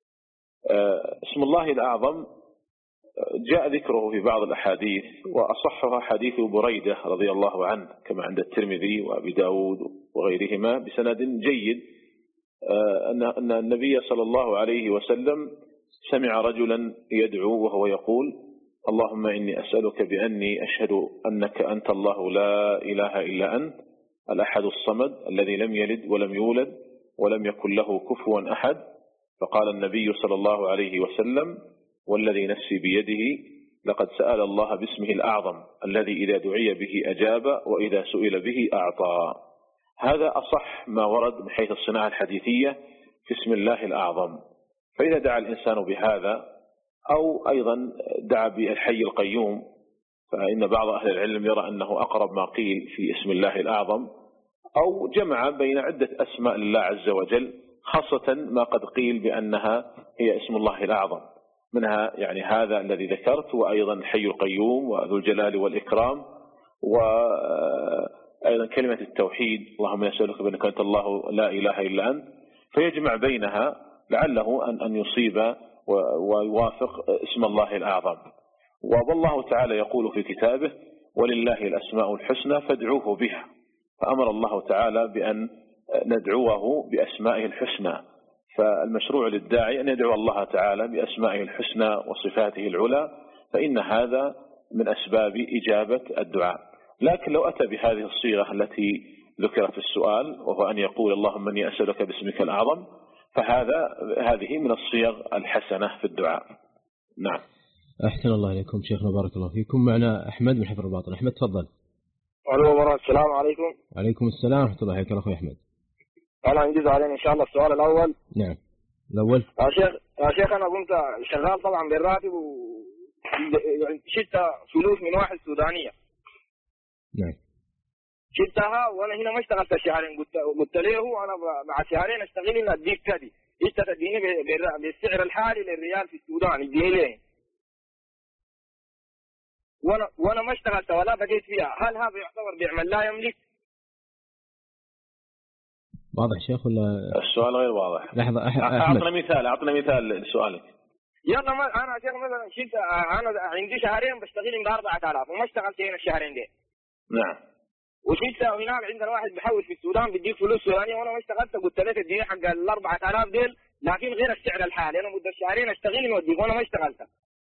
اسم الله الأعظم جاء ذكره في بعض الأحاديث، وأصحها حديث بريدة رضي الله عنه كما عند الترمذي وأبي داود وغيرهما بسند جيد، أن النبي صلى الله عليه وسلم سمع رجلا يدعو وهو يقول: اللهم إني أسألك بأني أشهد أنك أنت الله لا إله إلا أنت الأحد الصمد الذي لم يلد ولم يولد ولم يكن له كفوا أحد. فقال النبي صلى الله عليه وسلم: والذي نفسي بيده لقد سأل الله باسمه الأعظم الذي إذا دعي به أجاب وإذا سئل به أعطى. هذا أصح ما ورد من حيث الصناعة الحديثية في اسم الله الأعظم. فإذا دعا الإنسان بهذا أو أيضا دعا بالحي القيوم، فإن بعض أهل العلم يرى أنه أقرب ما قيل في اسم الله الأعظم، أو جمع بين عدة أسماء الله عز وجل، خاصة ما قد قيل بأنها هي اسم الله الأعظم، منها يعني هذا الذي ذكرت، وأيضا الحي القيوم وذو الجلال والإكرام، وأيضا كلمة التوحيد: اللهم نسألك بأنك أنت الله لا إله إلا أنت. فيجمع بينها لعله أن أن يصيب ويوافق اسم الله الأعظم. والله تعالى يقول في كتابه: ولله الأسماء الحسنى فادعوه بها. فأمر الله تعالى بأن ندعوه بأسمائه الحسنى، فالمشروع للداعي أن يدعو الله تعالى بأسمائه الحسنى وصفاته العلى، فإن هذا من أسباب إجابة الدعاء. لكن لو أتى بهذه الصيغة التي ذكرت في السؤال، وهو أن يقول: اللهم إني أسألك باسمك الأعظم، فهذا هذه من الصيغ الحسنة في الدعاء. نعم. أحسن الله إليكم شيخنا، بارك الله فيكم. معنا أحمد من حفر الباطن. أحمد تفضل. ألو، السلام عليكم. عليكم السلام ورحمة الله وبركاته. أخوي أحمد. أنا أنجز علينا إن شاء الله. السؤال الأول. نعم. الأول. يا شيخ يا شيخ أنا قمت شغال طبعا بالراتب وشلت فلوس من واحد سودانية. نعم. شلتها وأنا هنا ما اشتغلت شهرين، قلت قلت له أنا بعد شهرين أشتغل إن أديك كذي، أنت تديني بالسعر الحالي للريال في السودان، اديني ليه؟ وانا وانا ما اشتغلت ولا بقيت فيها، هل هذا يعتبر بيعمل لا يملك؟ واضح شيخ ولا السؤال غير واضح؟ لحظة أحمد. أعطنا مثال أعطنا مثال لسؤالك. يلا ما أنا شيخ مثلا شلت، أنا عندي شهرين بشتغل بأربعة آلاف وما اشتغلت هنا الشهرين دي. نعم. وشلت هناك عندنا واحد بحوش في السودان بديك فلوس سودانية وأنا ما اشتغلت، قلت له تديني حق الأربعة آلاف ديل لكن غير السعر الحالي، أنا مدة شهرين أشتغل وأديك وأنا ما اشتغلت.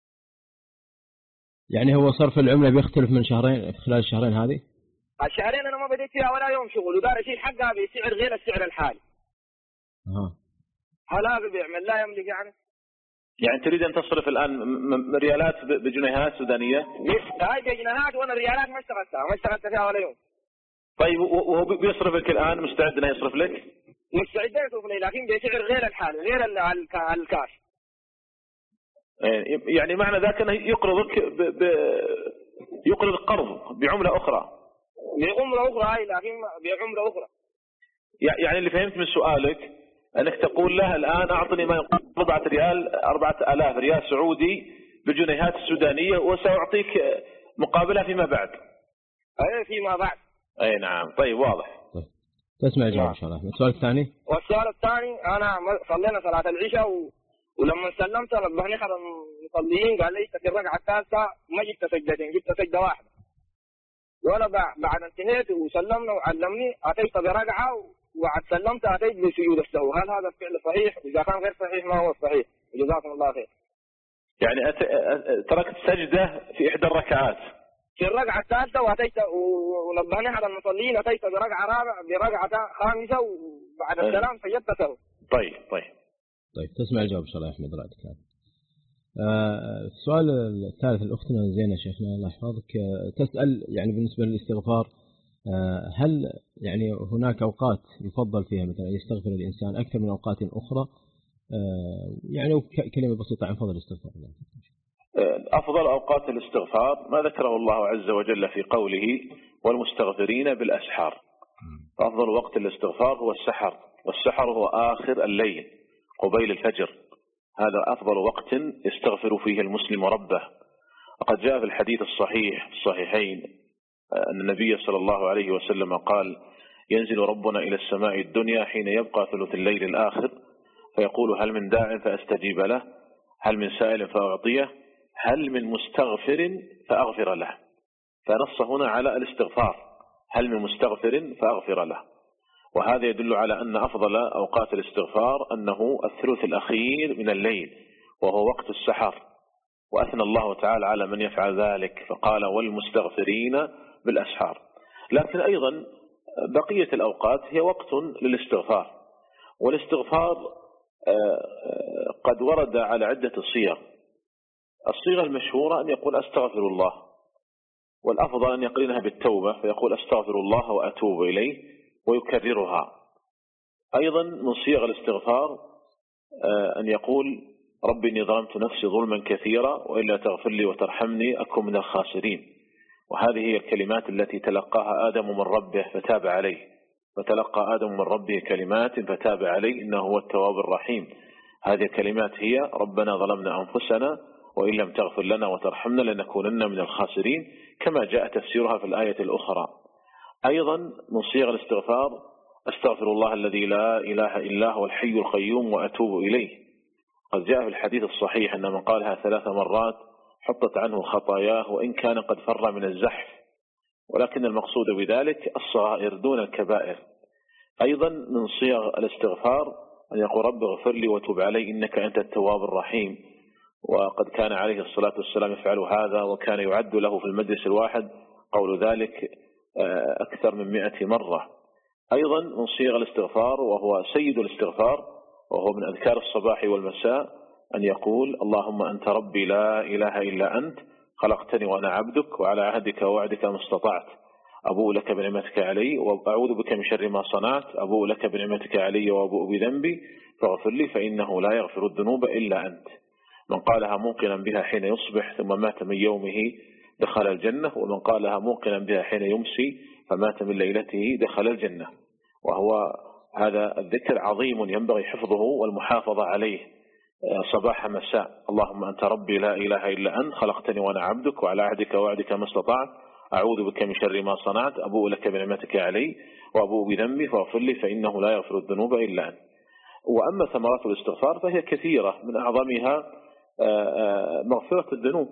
يعني هو صرف العملة بيختلف من شهرين خلال الشهرين هذه؟ الشهرين أنا ما بديت فيها ولا يوم شغل، ودار أشيل حقها بسعر غير السعر الحالي. أها. هل هذا بيعمل لا يملك يعني؟ يعني تريد أن تصرف الآن ريالات بجنيهات سودانية؟ هاي بجنيهات وأنا ريالات ما اشتغلتها ما اشتغلت فيها ولا يوم. طيب وهو بيصرف لك الآن، مستعد أنه يصرف لك؟ مستعد يصرف لي لكن بسعر غير الحالي غير الكاش. يعني معنى ذاك أنه يقرضك ب... ب... يقرض قرض بعملة أخرى. بعملة أخرى هاي لكن بعملة أخرى. يعني اللي فهمت من سؤالك أنك تقول له الآن أعطني ما يقابل أربعة ريال أربعة آلاف ريال سعودي بالجنيهات السودانية وسأعطيك مقابلها فيما بعد. أي فيما بعد. أي نعم. طيب واضح. طيب. تسمع الجواب إن شاء الله. السؤال الثاني. والسؤال الثاني أنا صلينا صلاة العشاء و... ولما سلمت نبهني أحد المصلين قال لي في الركعة الثالثة ما جبت سجدتين، جبت سجدة واحدة. وأنا بعد انتهيت وسلمنا وعلمني أتيت بركعة وبعد سلمت أتيت بسجود السهو. هل هذا الفعل صحيح؟ إذا كان غير صحيح ما هو الصحيح؟ جزاكم الله خير. يعني أت... تركت سجدة في إحدى الركعات. في الركعة الثالثة وأتيت ونبهني أحد المصلين أتيت بركعة رابعة بركعة خامسة وبعد السلام سجدت سهو. طيب طيب. طيب تسمع الجواب إن شاء الله يا أحمد رأيك. آه السؤال الثالث الأختنا زينة شيخنا الله يحفظك تسأل يعني بالنسبة للاستغفار، آه هل يعني هناك أوقات يفضل فيها مثلا يستغفر الإنسان أكثر من أوقات أخرى؟ آه يعني كلمة بسيطة عن فضل الاستغفار. أفضل أوقات الاستغفار ما ذكره الله عز وجل في قوله والمستغفرين بالأسحار. أفضل وقت الاستغفار هو السحر، والسحر هو آخر الليل قبيل الفجر، هذا أفضل وقت يستغفر فيه المسلم ربه. وقد جاء في الحديث الصحيح الصحيحين أن النبي صلى الله عليه وسلم قال ينزل ربنا إلى السماء الدنيا حين يبقى ثلث الليل الآخر فيقول هل من داع فأستجيب له، هل من سائل فأعطيه، هل من مستغفر فأغفر له. فنص هنا على الاستغفار، هل من مستغفر فأغفر له. وهذا يدل على أن أفضل أوقات الاستغفار أنه الثلث الأخير من الليل وهو وقت السحر. وأثنى الله تعالى على من يفعل ذلك فقال والمستغفرين بالأسحار. لكن أيضا بقية الأوقات هي وقت للاستغفار، والاستغفار قد ورد على عدة صيغ. الصيغة المشهورة أن يقول أستغفر الله، والأفضل أن يقرنها بالتوبة فيقول أستغفر الله وأتوب إليه ويكررها. أيضا من صيغ الاستغفار أن يقول ربي إني ظلمت نفسي ظلما كثيرا وإلا تغفر لي وترحمني أكن من الخاسرين. وهذه هي الكلمات التي تلقاها آدم من ربه فتاب عليه، فتلقى آدم من ربه كلمات فتاب عليه إنه هو التواب الرحيم. هذه الكلمات هي ربنا ظلمنا أنفسنا وإن لم تغفر لنا وترحمنا لنكونن من الخاسرين، كما جاء تفسيرها في الآية الأخرى. أيضا من صيغ الاستغفار أستغفر الله الذي لا إله إلا هو الحي القيوم وأتوب إليه. قد جاء في الحديث الصحيح أن من قالها ثلاث مرات حطت عنه خطاياه وإن كان قد فر من الزحف، ولكن المقصود بذلك الصغائر دون الكبائر. أيضا من صيغ الاستغفار أن يقول رب اغفر لي وتب علي إنك أنت التواب الرحيم. وقد كان عليه الصلاة والسلام يفعل هذا، وكان يعد له في المجلس الواحد قول ذلك أكثر من مئة مرة. أيضا من صيغ الاستغفار وهو سيد الاستغفار وهو من أذكار الصباح والمساء أن يقول اللهم أنت ربي لا إله إلا أنت خلقتني وأنا عبدك وعلى عهدك ووعدك ما استطعت أبوء لك بنعمتك علي وأعوذ بك من شر ما صنعت أبوء لك بنعمتك علي وأبوء بذنبي فاغفر لي فإنه لا يغفر الذنوب إلا أنت. من قالها موقنا بها حين يصبح ثم مات من يومه دخل الجنة، ومن قالها موقنا بها حين يمسي فمات من ليلته دخل الجنة. وهو هذا الذكر عظيم ينبغي حفظه والمحافظة عليه صباح مساء. اللهم أنت ربي لا إله إلا أنت خلقتني وأنا عبدك وعلى عهدك ووعدك ما استطعت أعوذ بك من شر ما صنعت أبوء لك بنعمتك علي وأبوء بذنبي فاغفر لي فإنه لا يغفر الذنوب إلا أنت. وأما ثمرات الاستغفار فهي كثيرة، من أعظمها مغفرة الذنوب.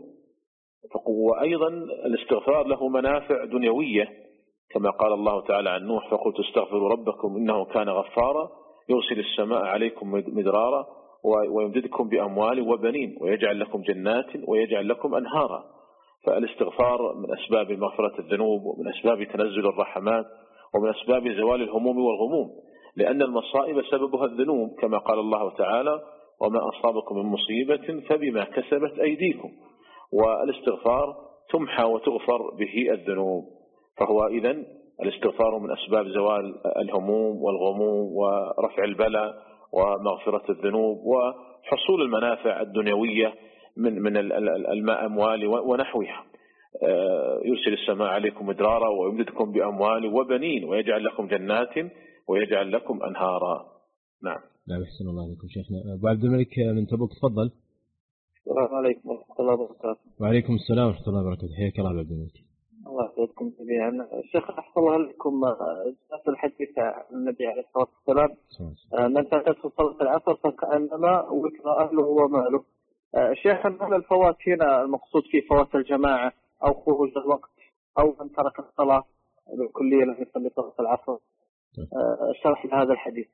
وأيضا الاستغفار له منافع دنيوية كما قال الله تعالى عن نوح فقلت استغفروا ربكم إنه كان غفارا يرسل السماء عليكم مدرارا ويمددكم بأموال وبنين ويجعل لكم جنات ويجعل لكم أنهارا. فالاستغفار من أسباب مغفرة الذنوب ومن أسباب تنزل الرحمات ومن أسباب زوال الهموم والغموم، لأن المصائب سببها الذنوب كما قال الله تعالى وما أصابكم من مصيبة فبما كسبت أيديكم. والاستغفار تمحى وتغفر به الذنوب. فهو إذن الاستغفار من أسباب زوال الهموم والغموم ورفع البلاء ومغفرة الذنوب وحصول المنافع الدنيوية من من الأموال ونحوها. يرسل السماء عليكم مدرارا ويمددكم بأموال وبنين ويجعل لكم جنات ويجعل لكم أنهارا. نعم. لا أحسن الله عليكم شيخنا. أبو عبد الملك من تبوك تفضل. السلام عليكم ورحمة الله وبركاته. وعليكم السلام ورحمة الله وبركاته. حياك الله أبو عبد الملك. الله يحفظكم جميعا. شيخ أحسن الله عليكم، جاء الحديث عن النبي عليه الصلاة والسلام من فاتته صلاة العصر فكأنما وكر أهله وماله. شيخ هل الفوات هنا المقصود فيه فوات الجماعة أو خروج الوقت أو من ترك الصلاة بالكلية لم يصلي صلاة العصر؟ شرح لهذا الحديث.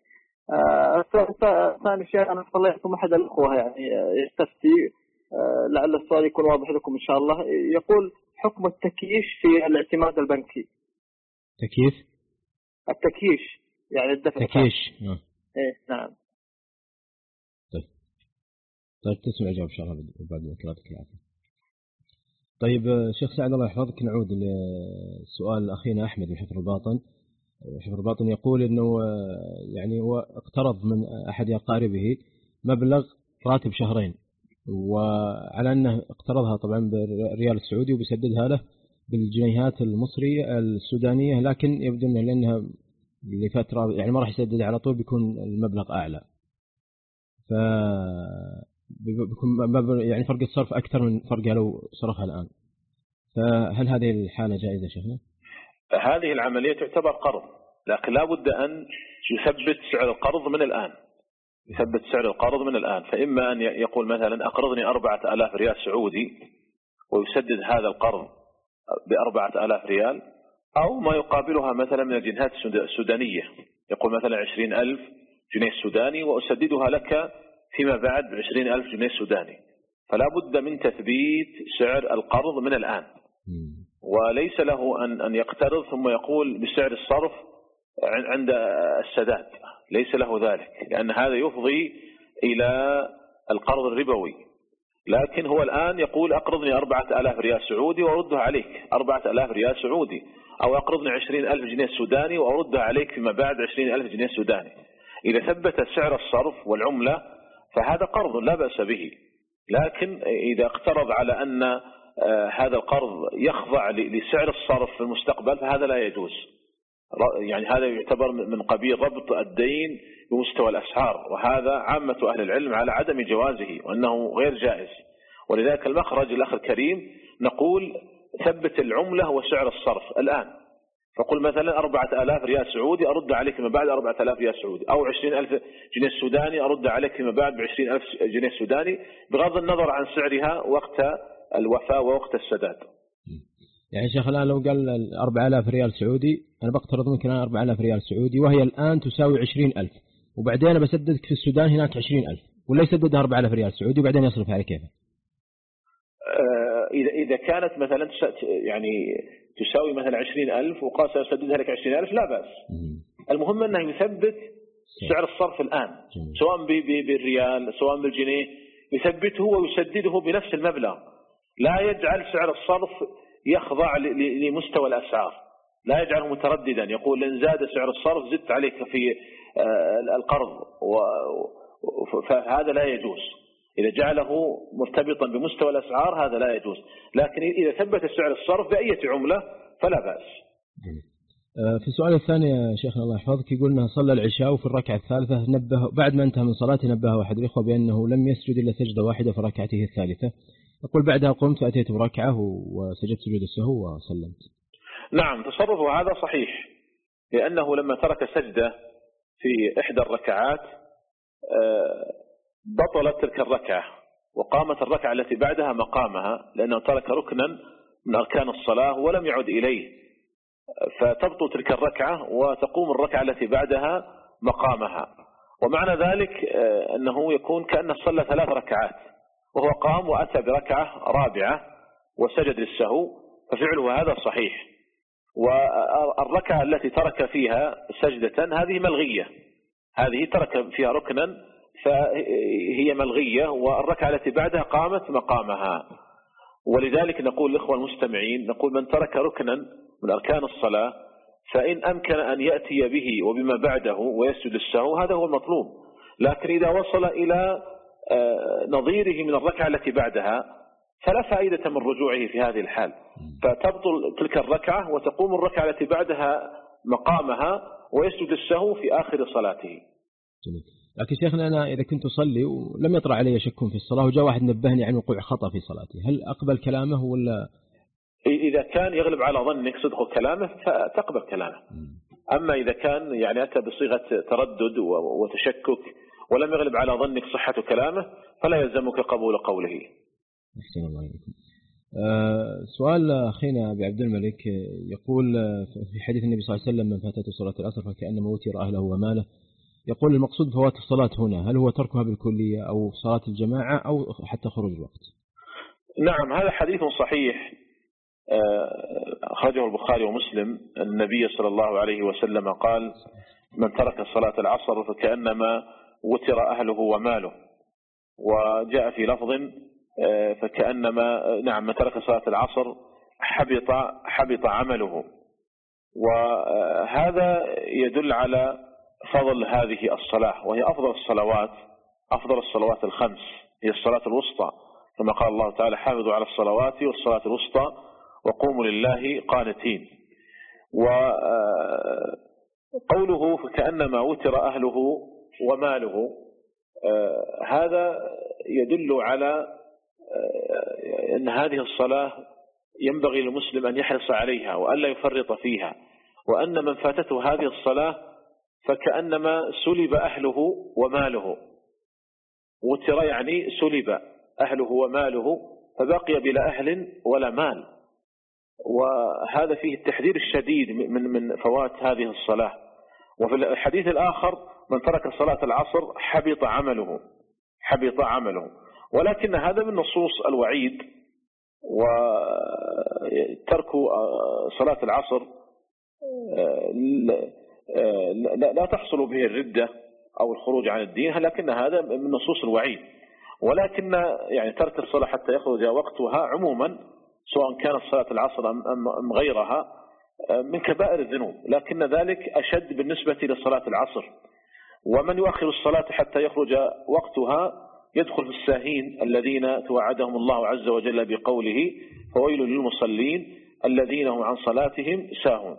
ثاني شيء أنا صليتكم أحد الأخوة يعني يستفتي، لعل السؤال يكون واضح لكم إن شاء الله. يقول حكم التكييش في الاعتماد البنكي. تكييف؟ التكييش يعني الدفع. تكييش. إيه نعم. طيب طيب تسمع جواب إن شاء الله بعد ذكرتك العافية. طيب شيخ سعد الله يحفظك، نعود لسؤال أخينا أحمد من حفر الباطن. حفر الباطن يقول إنه يعني هو اقترض من أحد أقاربه مبلغ راتب شهرين، وعلى أنه اقترضها طبعا بالريال السعودي وبيسددها له بالجنيهات المصرية السودانية، لكن يبدو أنه لأنها لفترة يعني ما راح يسدد على طول بيكون المبلغ أعلى، ف بيكون يعني فرق الصرف أكثر من فرقها لو صرفها الآن. فهل هذه الحالة جائزة شيخنا؟ هذه العملية تعتبر قرض، لكن لا بد أن يثبت سعر القرض من الآن. يثبت سعر القرض من الآن، فإما أن يقول مثلا أقرضني أربعة آلاف ريال سعودي ويسدد هذا القرض بأربعة آلاف ريال، أو ما يقابلها مثلا من الجنيهات السودانية، يقول مثلا عشرين ألف جنيه سوداني وأسددها لك فيما بعد بعشرين ألف جنيه سوداني. فلا بد من تثبيت سعر القرض من الآن، وليس له أن أن يقترض ثم يقول بسعر الصرف عند السداد، ليس له ذلك، لأن هذا يفضي إلى القرض الربوي. لكن هو الآن يقول أقرضني أربعة آلاف ريال سعودي وأردها عليك أربعة آلاف ريال سعودي، أو أقرضني عشرين ألف جنيه سوداني وأردها عليك فيما بعد عشرين ألف جنيه سوداني. إذا ثبت سعر الصرف والعملة فهذا قرض لا بأس به. لكن إذا اقترض على أن هذا القرض يخضع لسعر الصرف في المستقبل فهذا لا يجوز. يعني هذا يعتبر من قبيل ربط الدين بمستوى الأسعار، وهذا عامة أهل العلم على عدم جوازه وأنه غير جائز. ولذلك المخرج الأخ الكريم نقول ثبت العملة وسعر الصرف الآن، فقل مثلا أربعة آلاف ريال سعودي أرد عليك فيما بعد أربعة آلاف ريال سعودي، أو عشرين ألف جنيه سوداني أرد عليك فيما بعد بعشرين ألف جنيه سوداني، بغض النظر عن سعرها وقت الوفاة ووقت السداد. يعني شيخ الآن لو قال أربعة آلاف ريال سعودي أنا بقترض منك الآن أربعة آلاف ريال سعودي وهي الآن تساوي عشرين ألف، وبعدين أنا بسددك في السودان هناك عشرين ألف، ولا يسددها أربعة آلاف ريال سعودي وبعدين يصرف على كيفه؟ إذا إذا كانت مثلا يعني تساوي مثلا عشرين ألف وقال سأسددها لك عشرين ألف لا بأس. المهم أنه يثبت سعر الصرف الآن، سواء بالريال سواء بالجنيه، يثبته ويسدده بنفس المبلغ، لا يجعل سعر الصرف يخضع لمستوى الأسعار، لا يجعله مترددا يقول إن زاد سعر الصرف زدت عليك في القرض، فهذا لا يجوز. إذا جعله مرتبطا بمستوى الأسعار هذا لا يجوز، لكن إذا ثبت سعر الصرف بأية عملة فلا بأس. في السؤال الثاني يا شيخنا الله يحفظك يقول أنه صلى العشاء وفي الركعة الثالثة نبه بعد ما انتهى من صلاته نبه أحد الإخوة بأنه لم يسجد إلا سجدة واحدة في ركعته الثالثة، يقول بعدها قمت فأتيت بركعة وسجدت سجود السهو وسلمت. نعم تصرفه هذا صحيح، لأنه لما ترك سجدة في إحدى الركعات بطلت تلك الركعة وقامت الركعة التي بعدها مقامها، لأنه ترك ركنا من أركان الصلاة ولم يعد إليه، فتبطل تلك الركعة وتقوم الركعة التي بعدها مقامها. ومعنى ذلك أنه يكون كأنه صلى ثلاث ركعات وهو قام وأتى بركعة رابعة وسجد للسهو، ففعله هذا صحيح. والركعة التي ترك فيها سجدة هذه ملغية، هذه ترك فيها ركنا فهي ملغية، والركعة التي بعدها قامت مقامها. ولذلك نقول للإخوة المستمعين نقول من ترك ركنا من أركان الصلاة فإن أمكن أن يأتي به وبما بعده ويسجد السهو هذا هو المطلوب. لكن إذا وصل إلى نظيره من الركعة التي بعدها فلا فائدة من رجوعه في هذه الحال، فتبطل تلك الركعة وتقوم الركعة التي بعدها مقامها ويسجد السهو في آخر صلاته. جميل. لكن شيخنا أنا إذا كنت أصلي ولم يطرأ علي شك في الصلاة وجاء واحد نبهني عن وقوع خطأ في صلاتي، هل أقبل كلامه ولا؟ إذا كان يغلب على ظنك صدق كلامه فتقبل كلامه. أما إذا كان يعني أتى بصيغة تردد وتشكك ولم يغلب على ظنك صحة كلامه فلا يلزمك قبول قوله. أحسن الله عليكم. أه سؤال أخينا أبي عبد الملك يقول في حديث النبي صلى الله عليه وسلم من فاتته صلاة العصر فكأنما وتر أهله وماله، يقول المقصود فوات الصلاة هنا هل هو تركها بالكلية أو صلاة الجماعة أو حتى خروج الوقت؟ نعم هذا حديث صحيح أخرجه البخاري ومسلم. النبي صلى الله عليه وسلم قال من ترك صلاة العصر فكأنما وتر أهله وماله، وجاء في لفظ فكأنما نعم من ترك صلاة العصر حبط حبط عمله. وهذا يدل على فضل هذه الصلاة، وهي أفضل الصلوات أفضل الصلوات الخمس، هي الصلاة الوسطى كما قال الله تعالى حافظوا على الصلوات والصلاة الوسطى وقوموا لله قانتين. وقوله فكأنما وتر أهله وماله هذا يدل على أن هذه الصلاة ينبغي للمسلم أن يحرص عليها وألا يفرط فيها، وأن من فاتته هذه الصلاة فكأنما سلب أهله وماله. وتر يعني سلب أهله وماله فبقي بلا أهل ولا مال، وهذا فيه التحذير الشديد من من فوات هذه الصلاة. وفي الحديث الآخر من ترك صلاة العصر حبط عمله حبط عمله ولكن هذا من نصوص الوعيد، وترك صلاة العصر لا, لا تحصل به الردة أو الخروج عن الدين، لكن هذا من نصوص الوعيد. ولكن يعني ترك الصلاة حتى يخرج وقتها عموما سواء كانت صلاة العصر أم غيرها من كبائر الذنوب، لكن ذلك أشد بالنسبة لصلاة العصر. ومن يؤخر الصلاة حتى يخرج وقتها يدخل في الساهين الذين توعدهم الله عز وجل بقوله فويل للمصلين الذين هم عن صلاتهم ساهون.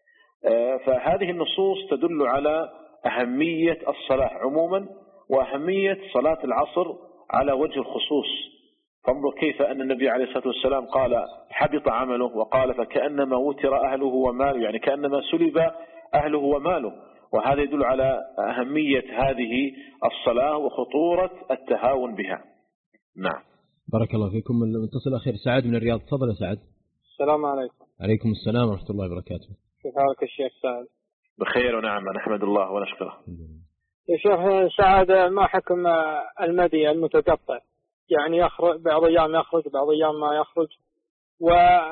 فهذه النصوص تدل على أهمية الصلاة عموما وأهمية صلاة العصر على وجه الخصوص. فانظر كيف أن النبي عليه الصلاة والسلام قال حبط عمله، وقال فكأنما وتر أهله وماله، يعني كأنما سلب أهله وماله. وهذا يدل على أهمية هذه الصلاة وخطورة التهاون بها. نعم. بارك الله فيكم. المتصل الأخير سعد من الرياض، تفضل يا سعد. السلام عليكم. عليكم السلام ورحمة الله وبركاته. كيف حالك الشيخ سعد؟ بخير ونعم، نحمد الله ونشكره. يا شيخ سعد، ما حكم المدي المتقطع؟ يعني يخرج بعض أيام يخرج بعض أيام ما يخرج، و...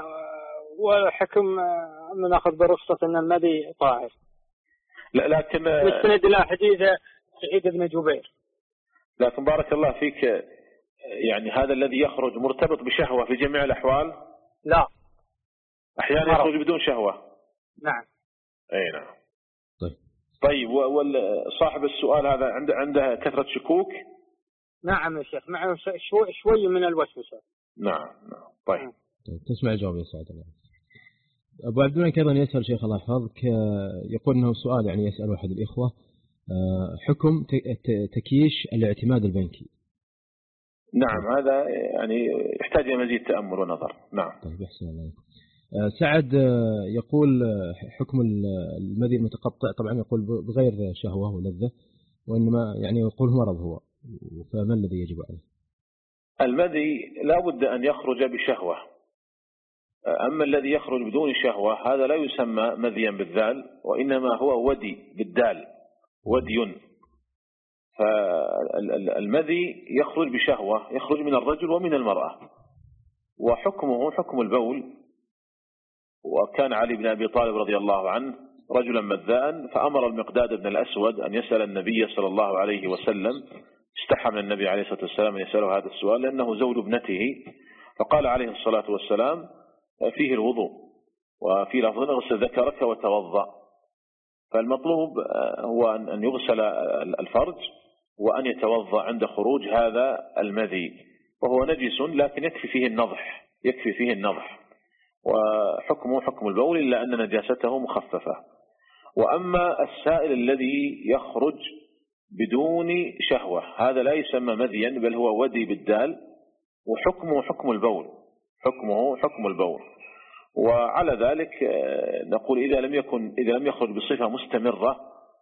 وحكم من ناخذ برخصة أن المدي طاهر. لا لكن مستند إلى حديث سعيد بن جبير. لكن بارك الله فيك، يعني هذا الذي يخرج مرتبط بشهوة في جميع الأحوال؟ لا، أحيانا يخرج بدون شهوة. نعم. أي نعم. طيب طيب وصاحب السؤال هذا عنده عنده كثرة شكوك؟ نعم يا شيخ، معه شوي شوي من الوسوسة. نعم نعم. طيب. طيب تسمع الجواب يا سعد. أبو عبد الملك أيضا يسأل شيخ الله يحفظك، يقول أنه سؤال يعني يسأل واحد الإخوة، حكم تكييش الاعتماد البنكي. نعم هذا يعني يحتاج إلى مزيد تأمل ونظر. نعم. طيب أحسن الله. سعد يقول حكم المذي المتقطع، طبعا يقول بغير شهوة ولذة، وإنما يعني يقول مرض هو، فما الذي يجب عليه؟ المذي لا بد أن يخرج بشهوة، أما الذي يخرج بدون شهوة هذا لا يسمى مذيا بالذال، وإنما هو ودي بالدال، ودي. فالمذي يخرج بشهوة، يخرج من الرجل ومن المرأة، وحكمه حكم البول. وكان علي بن أبي طالب رضي الله عنه رجلا مذاء، فأمر المقداد بن الأسود أن يسأل النبي صلى الله عليه وسلم. استحى من النبي عليه الصلاة والسلام أن يسأله هذا السؤال لأنه زوج ابنته، فقال عليه الصلاة والسلام فيه الوضوء، وفي لفظ اغسل ذكرك وتوضأ. فالمطلوب هو أن يغسل الفرج وأن يتوضأ عند خروج هذا المذي، وهو نجس لكن يكفي فيه النضح، يكفي فيه النضح، وحكمه حكم البول إلا أن نجاسته مخففة. وأما السائل الذي يخرج بدون شهوة هذا لا يسمى مذيا، بل هو ودي بالدال، وحكمه حكم البول، حكمه حكم البول. وعلى ذلك نقول إذا لم يكن إذا لم يخرج بصفة مستمرة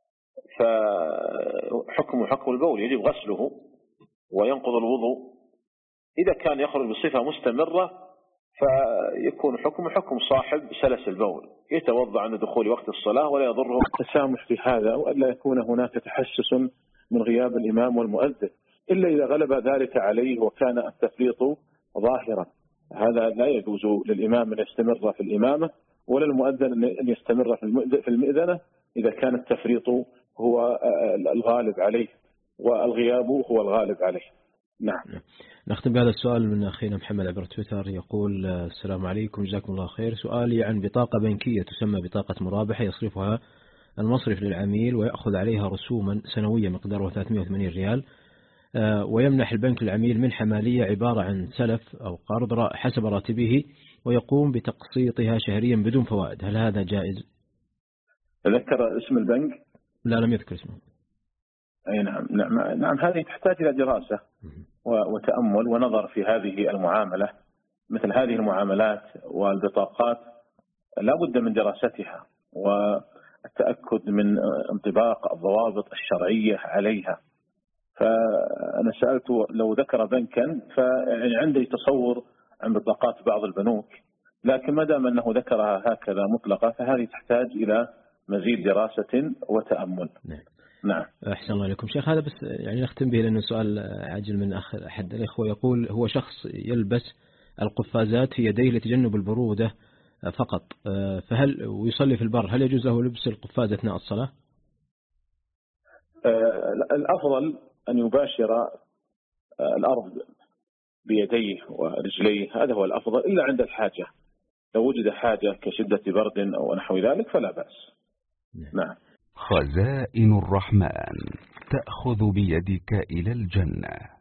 فحكمه حكم البول، يجب غسله وينقض الوضوء. إذا كان يخرج بصفة مستمرة فيكون حكم حكم صاحب سلس البول، يتوضأ عند دخول وقت الصلاة ولا يضره التسامح في هذا، وألا يكون هناك تحسس من غياب الإمام والمؤذن، إلا إذا غلب ذلك عليه وكان التفريط ظاهرا. هذا لا يجوز للإمام أن يستمر في الإمامة ولا المؤذن أن يستمر في المئذنة إذا كان التفريط هو الغالب عليه والغياب هو الغالب عليه. نعم. نختم بهذا السؤال من أخينا محمد عبر تويتر، يقول السلام عليكم جزاكم الله خير، سؤالي عن بطاقة بنكية تسمى بطاقة مرابحة يصرفها المصرف للعميل ويأخذ عليها رسوما سنوية مقدارها ثلاثمائة وثمانين ريال، ويمنح البنك العميل منحة مالية عبارة عن سلف أو قرض حسب راتبه، ويقوم بتقسيطها شهريا بدون فوائد، هل هذا جائز؟ ذكر اسم البنك؟ لا لم يذكر اسمه. أي نعم. نعم, نعم. هذه تحتاج إلى دراسة وتأمل ونظر في هذه المعاملة. مثل هذه المعاملات والبطاقات لا بد من دراستها والتأكد من انطباق الضوابط الشرعية عليها. فأنا سألت لو ذكر بنكا فيعني عندي تصور عن بطاقات بعض البنوك، لكن ما دام أنه ذكرها هكذا مطلقة فهذه تحتاج إلى مزيد دراسة وتأمل. نعم. نعم. أحسن الله عليكم شيخ. هذا بس يعني نختم به لأنه سؤال عاجل من أخ أحد الإخوة، يقول هو شخص يلبس القفازات في يديه لتجنب البرودة فقط، فهل ويصلي في البر هل يجوز له لبس القفاز أثناء الصلاة؟ الأفضل أن يباشر الأرض بيديه ورجليه، هذا هو الأفضل، إلا عند الحاجة، لو وجد حاجة كشدة برد أو نحو ذلك فلا بأس. نعم. خزائن الرحمن تأخذ بيدك إلى الجنة.